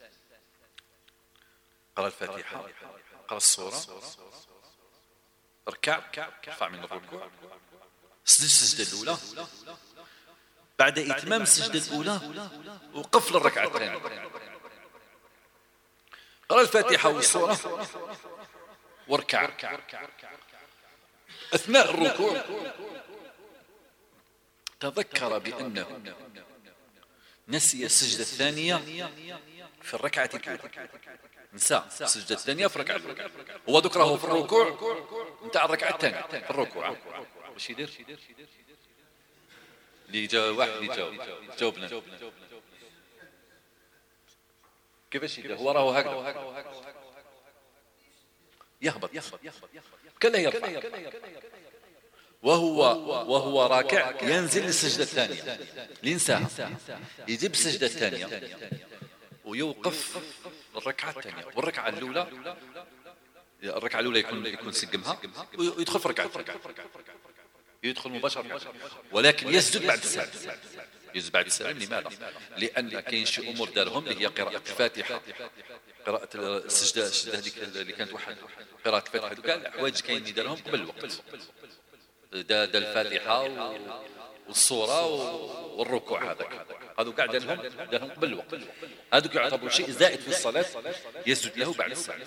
قرأ الفاتحة، قرأ السورة، ركع، رفع من الركوع، سجد السجدة الأولى، بعد إتمام السجدة الأولى وقف للركعة الثانية، قرأ الفاتحة والسورة وركع. أثناء الركوع تذكر بأنه نسي السجدة الثانية في الركعة الأولى، نسى السجدة الثانية في الركعة الأولى، هو ذكره في الركوع نتاع الركعة الثانية في الركوع. واش يدير؟ اللي جاوب واحد اللي جاوب جاوبنا كيفاش يدير؟ هو راهو هكذا يهبط كلا يرفع، وهو وهو راكع ينزل للسجدة الثانية لينساها، يجيب السجدة الثانية ويوقف الركعة الثانية، والركعة الأولى الركعة الأولى يكون يكون سقمها ويدخل في ركعة يدخل مباشرة، ولكن يسجد بعد السلام. يسجد بعد السلام لماذا؟ لأن كاين شي أمور دارهم اللي هي قراءة الفاتحة، قراءة السجدة السجدة هذيك اللي كانت واحد قراءة الفاتحة، كاع الحوايج كاين اللي دارهم قبل الوقت، دا دا الفاتحة والصورة والركوع، هذاك هذو كاع دارهم دارهم قبل الوقت، هذوك يعتبروا شيء زائد في الصلاة يسجد له بعد السلام.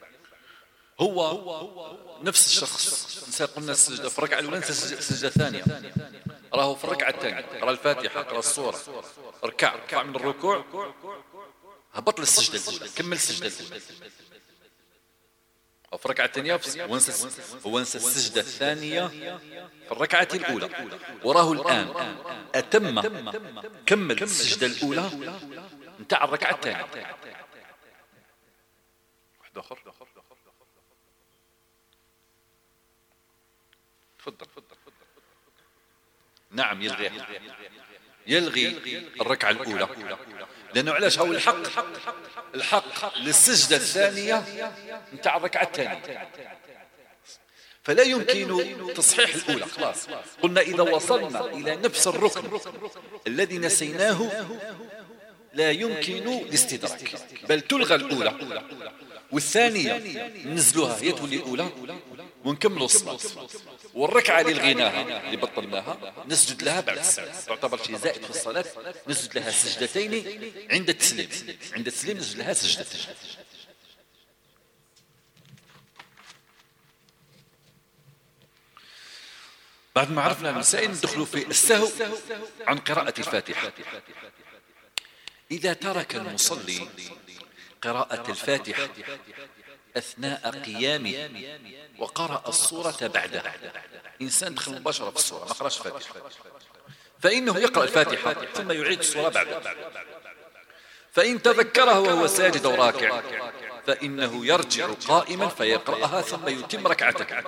هو نفس الشخص قلنا السجدة في الركعة الأولى، السجدة الثانية راهو في الركعة الثانية قرأ الفاتحة قرأ الصورة ركع ركع من الركوع هبط للسجدة الأولى كمل السجدة الأولى، وفي الركعة الثانية هو نسى السجدة الثانية في الركعة الأولى، وراه الآن أتم كمل السجدة الأولى نتاع الركعة الثانية. واحد آخر تفضل. نعم يلغي يلغي الركعة الأولى، لأنه علاش هو الحق الحق للسجدة الثانية نتاع الركعة الثانية، فلا يمكن تصحيح الأولى. خلاص قلنا إذا وصلنا إلى نفس الركن الذي نسيناه لا يمكن الاستدراك، بل تلغى الأولى والثانية ننزلوها هي تولي الأولى ونكملوا الصلاة، والركعة اللي لغيناها اللي بطلناها نسجد لها بعد السلام، تعتبر شيء زائد في الصلاة، نسجد لها سجدتين عند التسليم، عند التسليم نسجد لها سجدتين. بعد ما عرفنا المسائل ندخلوا في السهو عن قراءة الفاتحة. إذا ترك المصلي قراءة الفاتحة أثناء قيامه وقرأ السورة بعدها، إنسان دخل مباشرة في السورة ما قرأش الفاتحة، فإنه يقرأ الفاتحة ثم يعيد السورة بعدها. فإن تذكره وهو ساجد وراكع فإنه يرجع قائما فيقرأها ثم يتم ركعته.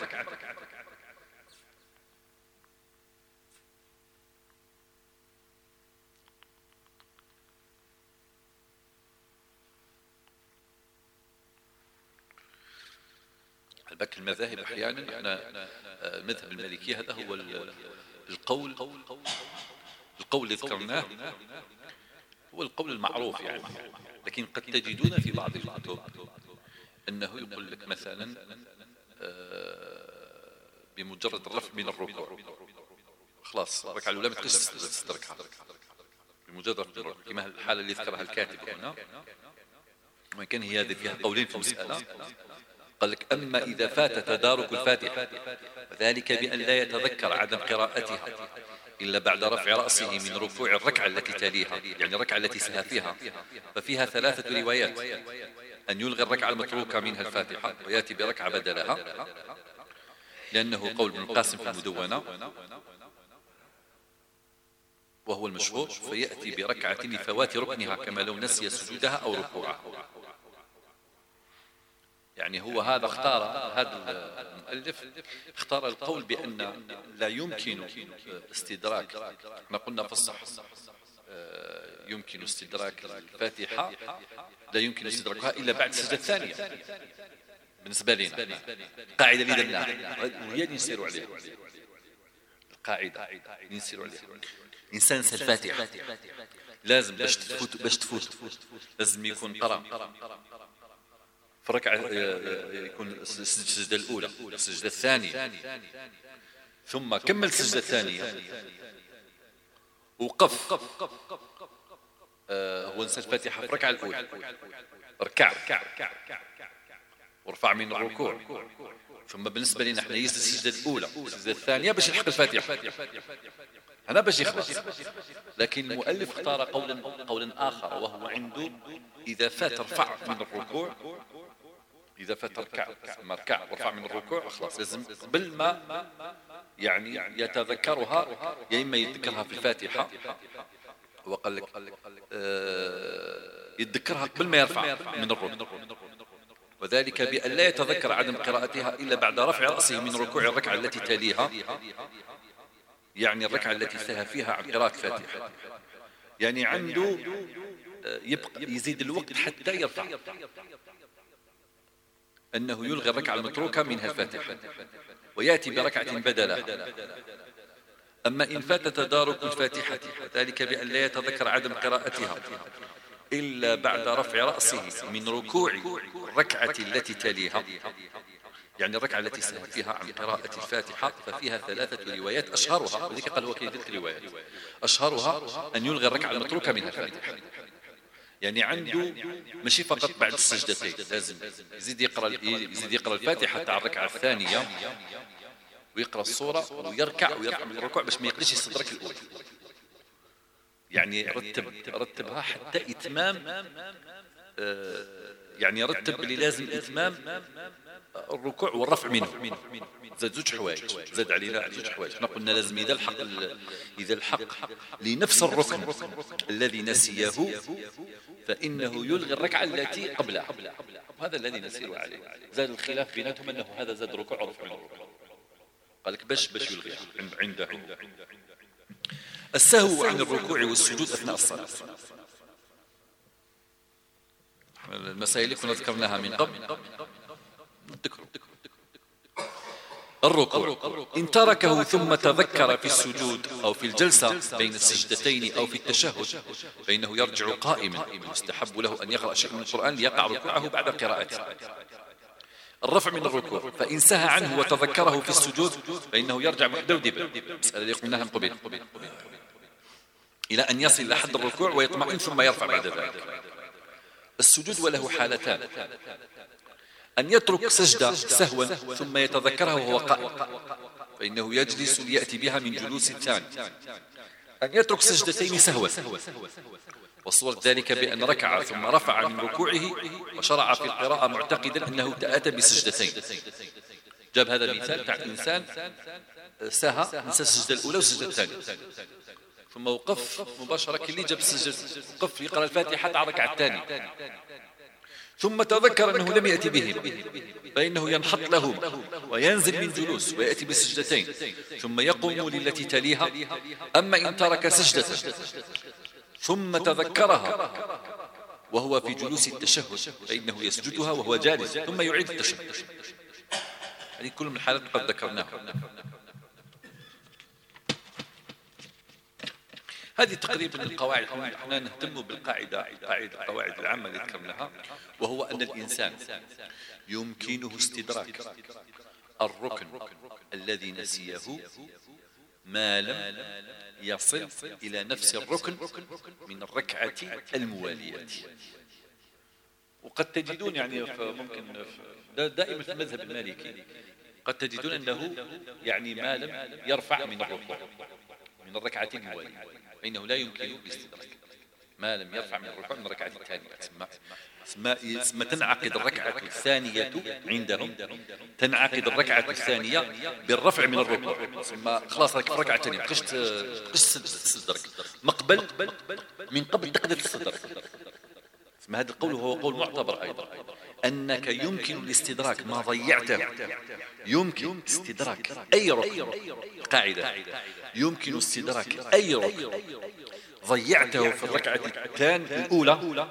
البك المذاهب أحيانا أنا المذهب المالكي هذا هو القول القول اللي ذكرناه هو القول المعروف يعني، لكن قد تجدون في بعض الكتب أنه يقول لك مثلا بمجرد الرفع من الركوع خلاص الركعة الأولى ما تقدرش تستركها بمجرد الرفع، كما الحالة اللي ذكرها الكاتب هنا، وإن كان هي هذه فيها قولين في المسألة. قال لك أما إذا فات تدارك الفاتحة وذلك بأن لا يتذكر عدم قراءتها إلا بعد رفع رأسه من ركوع الركعة التي تليها، يعني الركعة التي سهى فيها، ففيها ثلاثة روايات: أن يلغي الركعة المتروكة منها الفاتحة ويأتي بركعة بدلها، لأنه قول ابن القاسم في المدونة وهو المشهور، فيأتي بركعة لفوات ركنها كما لو نسي سجودها أو ركوعها. يعني هو هذا اختار هذا المؤلف اختار القول بأن لا يمكن استدراك، احنا قلنا في الصح يمكن استدراك الفاتحة لا يمكن استدراكها إلا بعد السجدة الثانية بالنسبة لنا، قاعدة اللي درناها وهي اللي نسيروا عليها، القاعدة اللي نسيروا عليها. إنسان نسى الفاتحة لازم باش تفوت باش تفوت لازم يكون قرأ فركعة يكون السجدة الأولى السجدة الثانية ثم كمل السجدة الثانية وقف آه هو نسى الفاتحة في الركعة الأولى، ركع ورفع من الركوع، ثم بالنسبة لنا احنا يسجد السجدة الأولى السجدة الثانية باش يلحق الفاتحة هنا باش يخلص. لكن المؤلف اختار قولا قولا آخر وهو عنده إذا فات رفع من الركوع، إذا فات ركع مركع ورفع من الركوع خلاص لازم قبل ما يعني يتذكرها، يا إما يتذكرها في الفاتحة وقال لك آه يتذكرها قبل ما يرفع من الركوع، وذلك بأن لا يتذكر عدم قراءتها إلا بعد رفع رأسه من ركوع الركعة التي تليها، يعني الركعة التي سهى فيها عن قراءة الفاتحة، يعني عنده يبقى يزيد الوقت حتى يرفع، أنه يلغي الركعة المتروكة منها الفاتحة ويأتي بركعة بدلها. أما إن فات تدارك الفاتحة ذلك بأن لا يتذكر عدم قراءتها إلا بعد رفع رأسه من ركوع الركعة التي تليها، يعني الركعة التي سهى فيها عن قراءة الفاتحة، ففيها ثلاثة روايات أشهرها، وذلك قال هو كيدت روايات أشهرها أن يلغي الركعة المتروكة منها الفاتحة، يعني عنده ماشي فقط بعد السجدتين لازم يزيد يقرأ يزيد يقرأ الفاتحة تاع الركعة الثانية ويقرأ السورة ويركع ويرفع من الركوع باش ما يقدرش يستدرك الأولى، يعني رتب رتبها حتى إتمام آه يعني رتب اللي لازم إتمام الركوع والرفع منه، زاد زوج حوايج زاد علينا زوج حوايج. احنا قلنا لازم إذا الحق إذا الحق لنفس الركن الذي نسيه فإنه يلغي الركعة التي قبلها، هذا الذي نسير عليه. زاد الخلاف بيناتهم أنه هذا زاد ركوع ورفع من الركوع، قال لك باش باش يلغي عنده. السهو عن الركوع والسجود أثناء الصلاة، المسائل اللي كنا ذكرناها من قبل ذكروا. الركوع إن تركه ثم تذكر في السجود أو في الجلسة بين السجدتين أو في التشهد فإنه يرجع قائما، يستحب له أن يقرأ شيء من القرآن ليقع ركوعه بعد قراءته. الرفع من الركوع فإن سهى عنه وتذكره في السجود فإنه يرجع محدودبا، المسألة اللي قلناها من قبل، إلى أن يصل إلى حد الركوع ويطمئن ثم يرفع بعد ذلك. السجود وله حالتان: أن يترك سجدة سهوا ثم يتذكرها وهو قائم، فإنه يجلس ليأتي بها من جلوس الثاني. أن يترك سجدتين سهوا، وصور ذلك بأن ركع ثم رفع من ركوعه وشرع في القراءة معتقدا أنه تأتى بسجدتين. جاب هذا المثال بتاع إنسان سهى نسى السجدة الأولى والسجدة الثانية، ثم وقف مباشرة كلي جاب السجدة، وقف يقرأ الفاتحة على الركعة الثانية، ثم تذكر أنه لم يأتي بهم، فإنه ينحط له وينزل من جلوس ويأتي بسجدتين ثم يقوم للتي تليها. أما إن ترك سجدة ثم تذكرها وهو في جلوس التشهد فإنه يسجدها وهو جالس ثم يعيد التشهد. هذه كل من الحالات قد ذكرناها. هذه تقريبا القواعد. احنا نهتم بالقاعدة، قاعدة القواعد العامة اللي ذكرناها، وهو أن الإنسان يمكنه استدراك الركن الذي نسيه ما لم يصل إلى نفس الركن من الركعة الموالية. وقد تجدون يعني ممكن دائما في المذهب المالكي قد تجدون أنه يعني ما لم يرفع من الركوع من الركعة الموالية فإنه لا يمكن الاستدراك، ما لم يرفع من الركوع من الركعة الثانية. ثم ثم تنعقد الركعة الثانية عندهم، تنعقد الركعة الثانية بالرفع من الركوع، ثم خلاص راك في الركعة الثانية قشت قشت تستدرك مقبل من قبل تقدر تستدرك. ثم هذا القول هو قول معتبر أيضا، أنك يمكن الاستدراك ما ضيعته، يمكن استدراك أي ركن، قاعدة يمكن استدراك أي ركن ضيعته في الركعة الثانية الأولى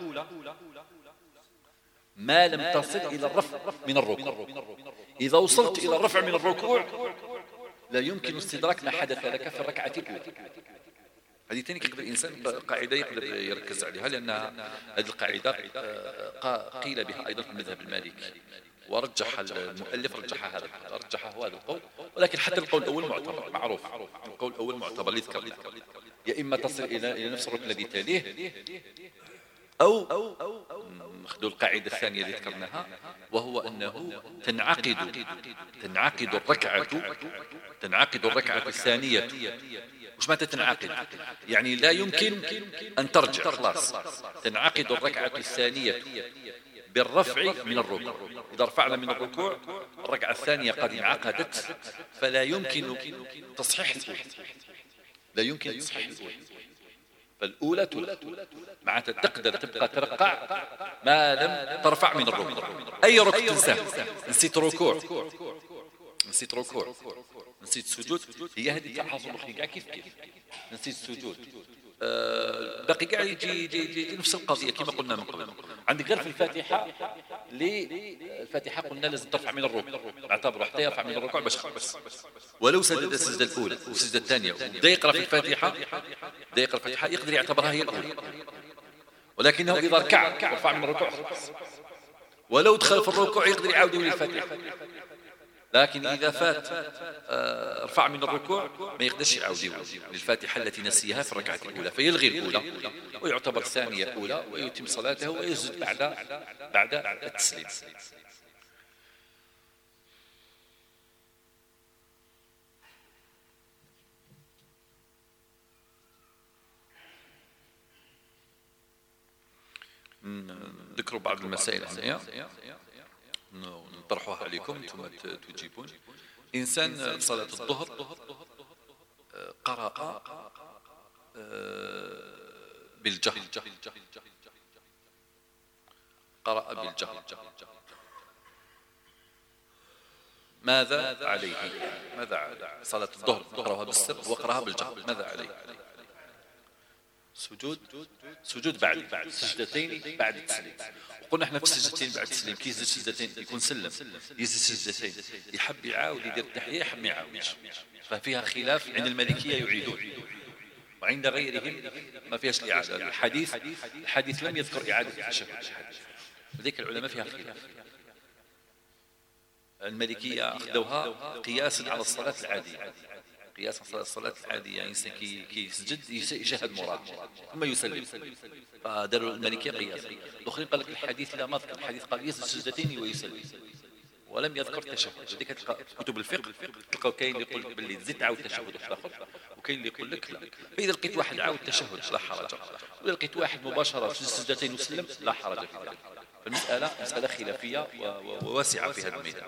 ما لم تصل إلى الرفع من الركوع. إذا وصلت إلى الرفع من الركوع لا يمكن استدراك ما حدث لك في الركعة الأولى. هذه تاني يقدر الإنسان قاعدة يقدر يركز عليها، لأن هذه القاعدة قيل بها أيضا في المذهب المالكي، ورجح المؤلف رجح هذا رجح هذا القول، ولكن حتى القول الأول معتبر معروف، القول الأول معتبر اللي ذكر يا إما تصل إلى نفس الركن الذي تليه، أو ناخذ القاعدة الثانية اللي ذكرناها، وهو أنه تنعقد تنعقد الركعة تنعقد الركعة الثانية. وش معنى تنعقد؟ يعني لا يمكن أن ترجع، خلاص تنعقد الركعة الثانية بالرفع من الركوع. إذا رفعنا من الركوع الركعة الثانية قد انعقدت، فلا يمكن تصحيح الأولى، لا يمكن تصحيح الأولى، فالأولى تولى معناتها تقدر تبقى ترقع ما لم ترفع من الركوع. أي ركن تنساه، نسيت ركوع نسيت ركوع نسيت سجود، هي هذه تحصل مخي كاع كيف كيف نسيت سجود، أه باقي كاع يجي, يجي, يجي نفس القضية كما قلنا من قبل. عندك غير في الفاتحة، الفاتحة قلنا لازم ترفع من الركوع، نعتبره حتى يرفع من الركوع باش خلص، ولو سجد السجدة الأولى والسجدة الثانية وبدا يقرأ في الفاتحة بدا يقرأ الفاتحة يقدر يعتبرها هي الأولى، ولكنه إذا ركع ورفع من الركوع ولو دخل في الركوع يقدر يعاود يولي الفاتحة. لكن إذا فات آه رفع من الركوع ما يقدرش يعاود يولي للفاتحة التي نسيها في الركعة الأولى، فيلغي الأولى ويعتبر الثانية أولى ويتم صلاته ويسجد بعد بعد التسليم. ذكروا بعض المسائل هنا نطرحوها عليكم ثم تجيبون. إنسان صلاة الظهر قرأ بالجهر، قرأ بالجهر، ماذا عليه؟ ماذا عليه؟ صلاة الظهر قرأها بالسر وقرأها بالجهر، ماذا عليه؟ سجود سجود بعد سجدتين بعد التسليم. وقلنا احنا في السجدتين بعد التسليم كي يزيد سجدتين يكون سلم يزيد سجدتين، يحب يعاود يدير التحية يحب ما يعاودش، ففيها خلاف عند المالكية يعيدون، وعند غيرهم ما فيهاش الإعادة. الحديث الحديث لم يذكر إعادة التشهد، لذلك العلماء فيها خلاف. المالكية أخذوها قياسا على الصلاة العادية، قياسا على الصلاة العادية، يعني إنسان كي يسجد يشهد مراد ثم يسلم، فداروا المالكية قياسا. الآخرين قال لك الحديث لا، ما ذكر الحديث، قال يسجد سجدتين ويسلم ولم يذكر التشهد. هذيك تلقى كتب الفقه تلقى كاين اللي يقول لك باللي تزيد تعاود التشهد اخر، وكاين اللي يقول لك لا. فاذا لقيت واحد عاود التشهد لا حرج، واذا لقيت واحد مباشره في سجدتين وسلم لا حرج في ذلك. المساله مساله خلافيه وواسعه في هذا الميدان.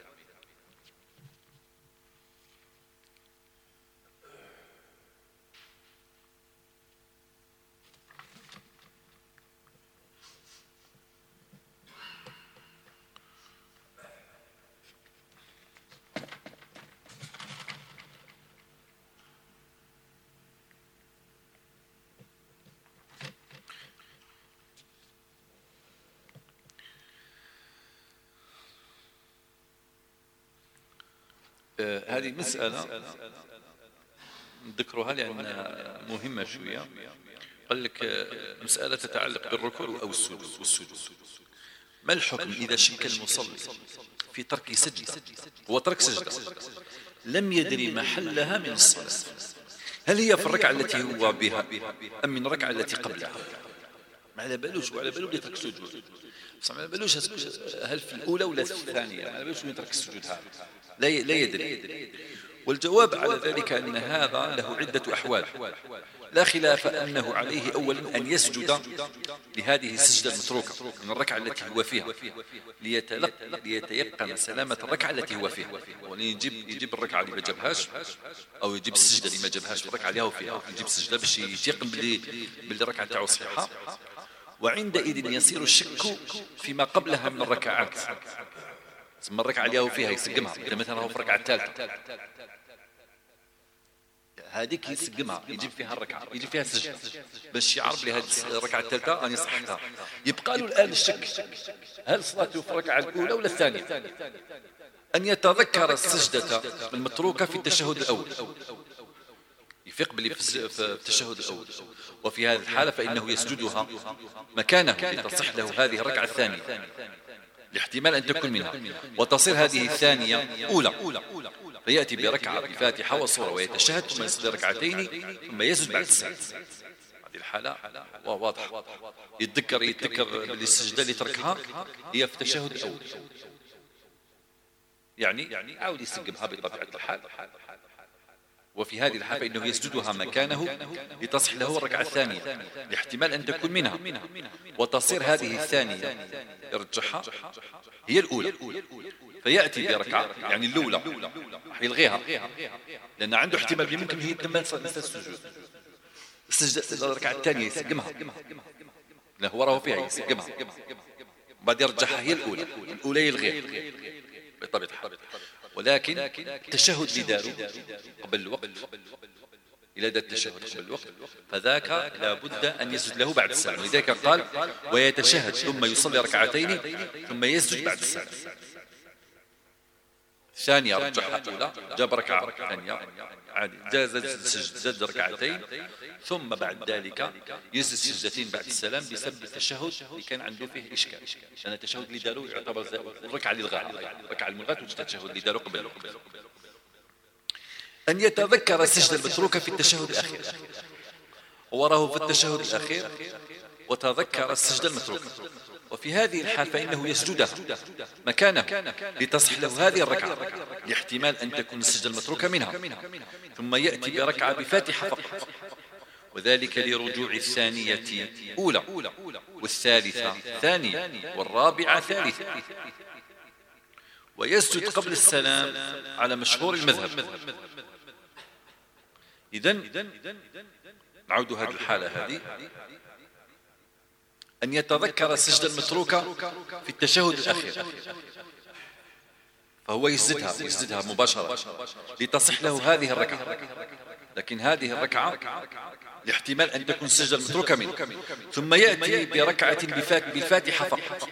آه هذه مسألة نذكرها لأنها مهمة شوية. قال لك آه مسألة تتعلق بالركوع أو السجود والسجود. ما الحكم إذا شك المصلي في ترك سجدة وترك سجدة لم يدري محلها من الصلاة؟ هل هي في الركعة التي هو بها أم من الركعة التي قبلها؟ ما على بالوش وعلى بالو يترك السجود، بس ما على بالوش هل في الأولى ولا في الثانية، ما على بالوش يترك السجود هذا، لا لا يدري. والجواب على ذلك أن هذا له عدة أحوال، لا خلاف أنه عليه أولا أن يسجد لهذه السجدة المتروكة من الركعة التي هو فيها ليتيقن سلامة الركعة التي هو فيها، ويجيب يجيب الركعة اللي ما جابهاش أو يجيب السجدة اللي ما جابهاش في الركعة اللي هو فيها، يجيب السجدة باش يتيقن باللي باللي الركعة تاعو صحيحة. وعندئذ يصير الشك فيما قبلها من الركعات، ثم الركعة اللي هو فيها يسقمها. إذا مثلا هو في الركعة الثالثة هذيك يسقمها يجيب فيها الركعة يجيب فيها السجد باش يعرف لي هذه الركعة الثالثة أن يصححها. يبقى له الآن الشك هل صلاته في الركعة الأولى ولا الثانية؟ أن يتذكر السجدة المتروكة في التشهد الأول، يفيق باللي في التشهد الأول، وفي هذه الحالة فإنه يسجدها مكانه لتصح له هذه الركعة الثانية لاحتمال أن تكون منها، وتصير هذه الثانية أولى، فيأتي بركعة بفاتحة وصورة ويتشهد ثم يصلي ركعتين ثم يسجد بعد السلام. هذه الحالة واضح، يتذكر يتذكر باللي السجدة اللي تركها هي في التشهد الأول، يعني عاود يسقمها بطبيعة الحال، وفي هذه الحالة فإنه يسجدها مكانه لتصح له الركعة الثانية لاحتمال أن تكون منها، وتصير هذه الثانية يرجحها هي الأولى، فيأتي بركعة يعني الأولى يلغيها لأن عنده احتمال يمكن هي تم السجود السجدة الركعة الثانية يسقمها لا هو راه فيها يسقمها بعد يرجحها هي الأولى، الأولى يلغيها بطبيعة الحال. ولكن التشهد لداره قبل الوقت إلى ذا التشهد قبل الوقت فذاك لا بد أن يسجد له بعد السلام، لذلك قال ويتشهد ثم يصلي ركعتين ثم يسجد بعد السلام. ثانية رجحها الأولى جاب ركعة ثانية عادي جاز زاد ركعتين ثم بعد ذلك يسجد سجدتين بعد السلام بسبب التشهد اللي كان عنده فيه إشكال، لأن التشهد اللي داروا يعتبر الركعة للغاية، الركعة الملغاة وجد التشهد اللي داروا قبل. أن يتذكر السجدة المتروكة في التشهد الأخير، وراه في التشهد الأخير وتذكر السجدة المتروكة، وفي هذه الحال فإنه يسجدها مكانه لتصح له هذه الركعة لاحتمال أن تكون السجدة المتروكة منها، ثم يأتي بركعة بفاتحة فقط، وذلك لرجوع الثانية أولى والثالثة ثانية والرابعة ثالثة، ويسجد قبل السلام على مشهور المذهب. إذن نعود هذه الحالة هذه أن يتذكر السجدة المتروكة في التشهد الأخير فهو يسجدها يسجدها مباشرة لتصح له هذه الركعة، لكن هذه الركعة لاحتمال أن تكون السجدة المتروكة منه، ثم يأتي بركعة بالفاتحة فقط.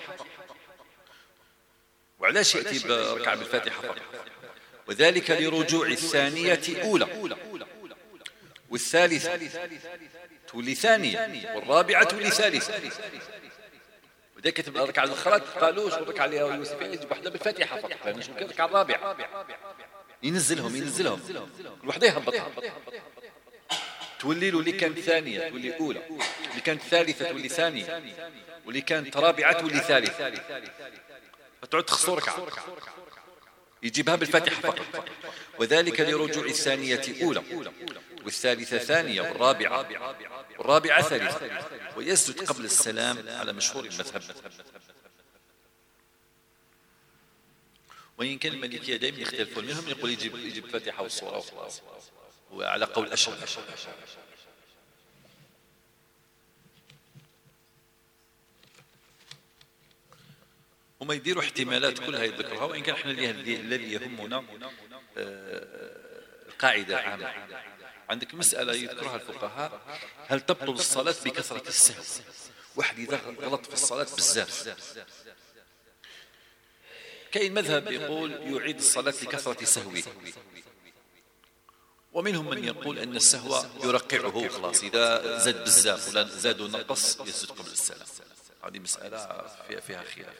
وعلاش يأتي بركعة بالفاتحة فقط؟ وذلك لرجوع الثانية أولى والثالثة تولي ثانية والرابعة تولي ثالثة، وذلك تبقى الركعة الأخرى قالوش والركعة اللي هو يوسف يجب واحدة بالفاتحة فقط، لأنه الركعة الرابعة ينزلهم ينزلهم كل وحده يهبطها، تولي له اللي كانت ثانية تولي أولى، اللي كانت ثالثة تولي ثانية، واللي كانت رابعة تولي ثالثة، فتعود تخسر ركعة يجيبها بالفاتحة فقط. وذلك لرجوع الثانية أولى والثالثة ثانية والرابعة والرابعة ثالثة، ويسجد قبل السلام على مشهور المذهب. وإن كان المالكية دائما يختلفون، منهم يقول يجيب يجيب الفاتحة والصورة وخلاص، وعلى قول أشهر. وما يديروا احتمالات كلها يذكرها، وإن كان احنا الذي يهمنا القاعدة العامة. عندك مسألة يذكرها الفقهاء: هل تبطل الصلاة بكثرة السهو؟ واحد إذا غلط في الصلاة بزاف، كاين مذهب يقول يعيد الصلاة لكثرة سهوه، ومنهم من يقول أن السهو يرقعه خلاص، إذا زاد بزاف ولا زاد ونقص يسجد قبل السلام. هذه مسألة فيها فيها خلاف.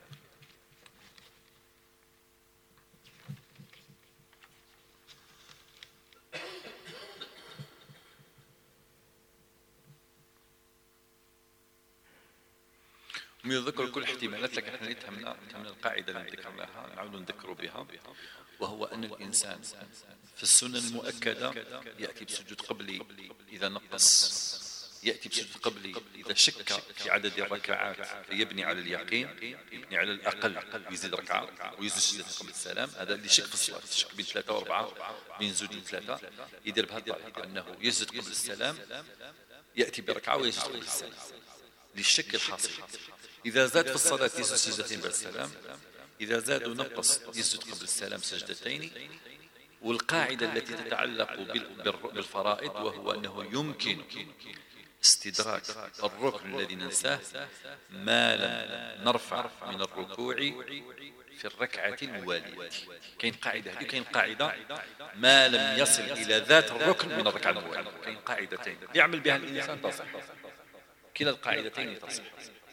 يذكر كل احتمالات، لكن احنا نتهمنا من القاعدة اللي ذكرناها نعود نذكر بها، وهو أن الإنسان في السنة المؤكدة يأتي بسجود قبلي إذا نقص، يأتي بسجود قبلي إذا شك في عدد الركعات فيبني على اليقين، يبني على الأقل ويزيد ركعة ويزيد سجدة قبل السلام. هذا اللي شك في الصلاة، شك بين ثلاثة وأربعة، بين زوج وثلاثة، يدير بهذا الطريقة أنه يسجد قبل السلام، يأتي بركعة ويسجد قبل السلام للشك الحاصل. إذا زاد في الصلاة يسجد سجدتين بعد السلام، إذا زاد ونقص يسجد قبل السلام سجدتين. والقاعدة التي تتعلق بالفرائض وهو أنه يمكن استدراك الركن الذي ننساه ما لم نرفع من الركوع في الركعة الموالية. كاين قاعدة هذه، كاين قاعدة ما لم يصل إلى ذات الركن من الركعة الموالية. كاين قاعدتين يعمل بها الإنسان تصح، كلا القاعدتين تصح.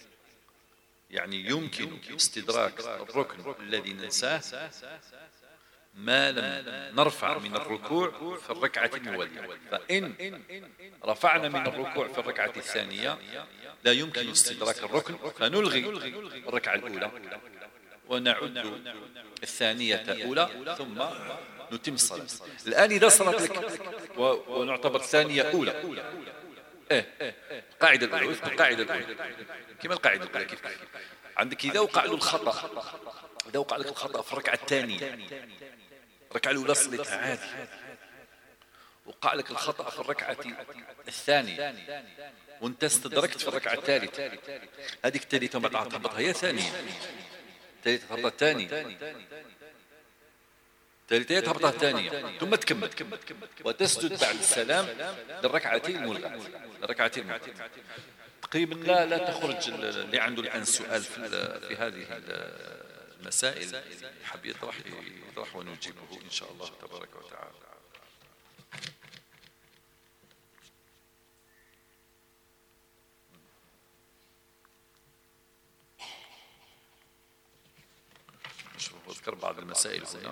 يعني يمكن استدراك الركن الذي ننساه ما لم نرفع من الركوع في الركعة الموالية. فإن رفعنا من الركوع في الركعة الثانية لا يمكن استدراك الركن، فنلغي الركعة الأولى ونعد الثانية أولى ثم نتم الصلاة. الآن إذا صلت لك ونعتبر الثانية أولى، إيه القاعدة الأولى وفق القاعدة الأولى كما القاعدة الأولى كيف كيف عندك. إذا وقع له الخطأ، إذا وقع لك الخطأ في الركعة الثانية، الركعة الأولى صليتها عادي، وقع لك الخطأ في الركعة الثانية وانت استدركت في الركعة الثالثة، هذيك الثالثة ما تهبطها هي ثانية، الثالثة تهبط الثانية، الثالثة تهبطها الثانية ثم تكمل وتسجد بعد السلام للركعتين الملغاة، الركعتين الملغاة. تقريبا لا لا تخرج اللي عنده الآن سؤال في, في هذه المسائل حاب يطرح يطرح ونجيبه إن شاء الله تبارك وتعالى. شوف أذكر بعض المسائل هنا.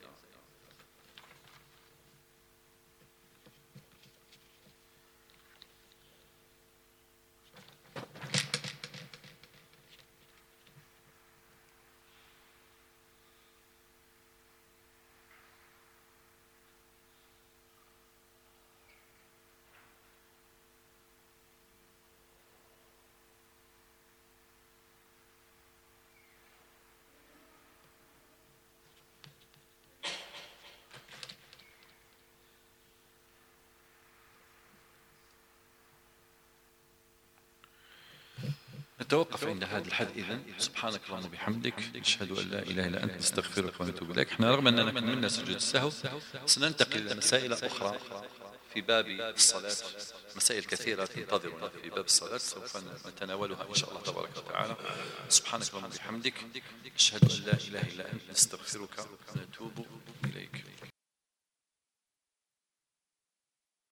نتوقف عند هذا الحد إذن. سبحانك اللهم وبحمدك، نشهد أن لا إله إلا أنت، نستغفرك ونتوب إليك. احنا رغم أننا كملنا سجود السهو سننتقل إلى مسائل أخرى في باب الصلاة، مسائل كثيرة تنتظرنا في باب الصلاة سوف نتناولها إن شاء الله تبارك وتعالى. سبحانك اللهم وبحمدك، نشهد أن لا إله إلا أنت، نستغفرك ونتوب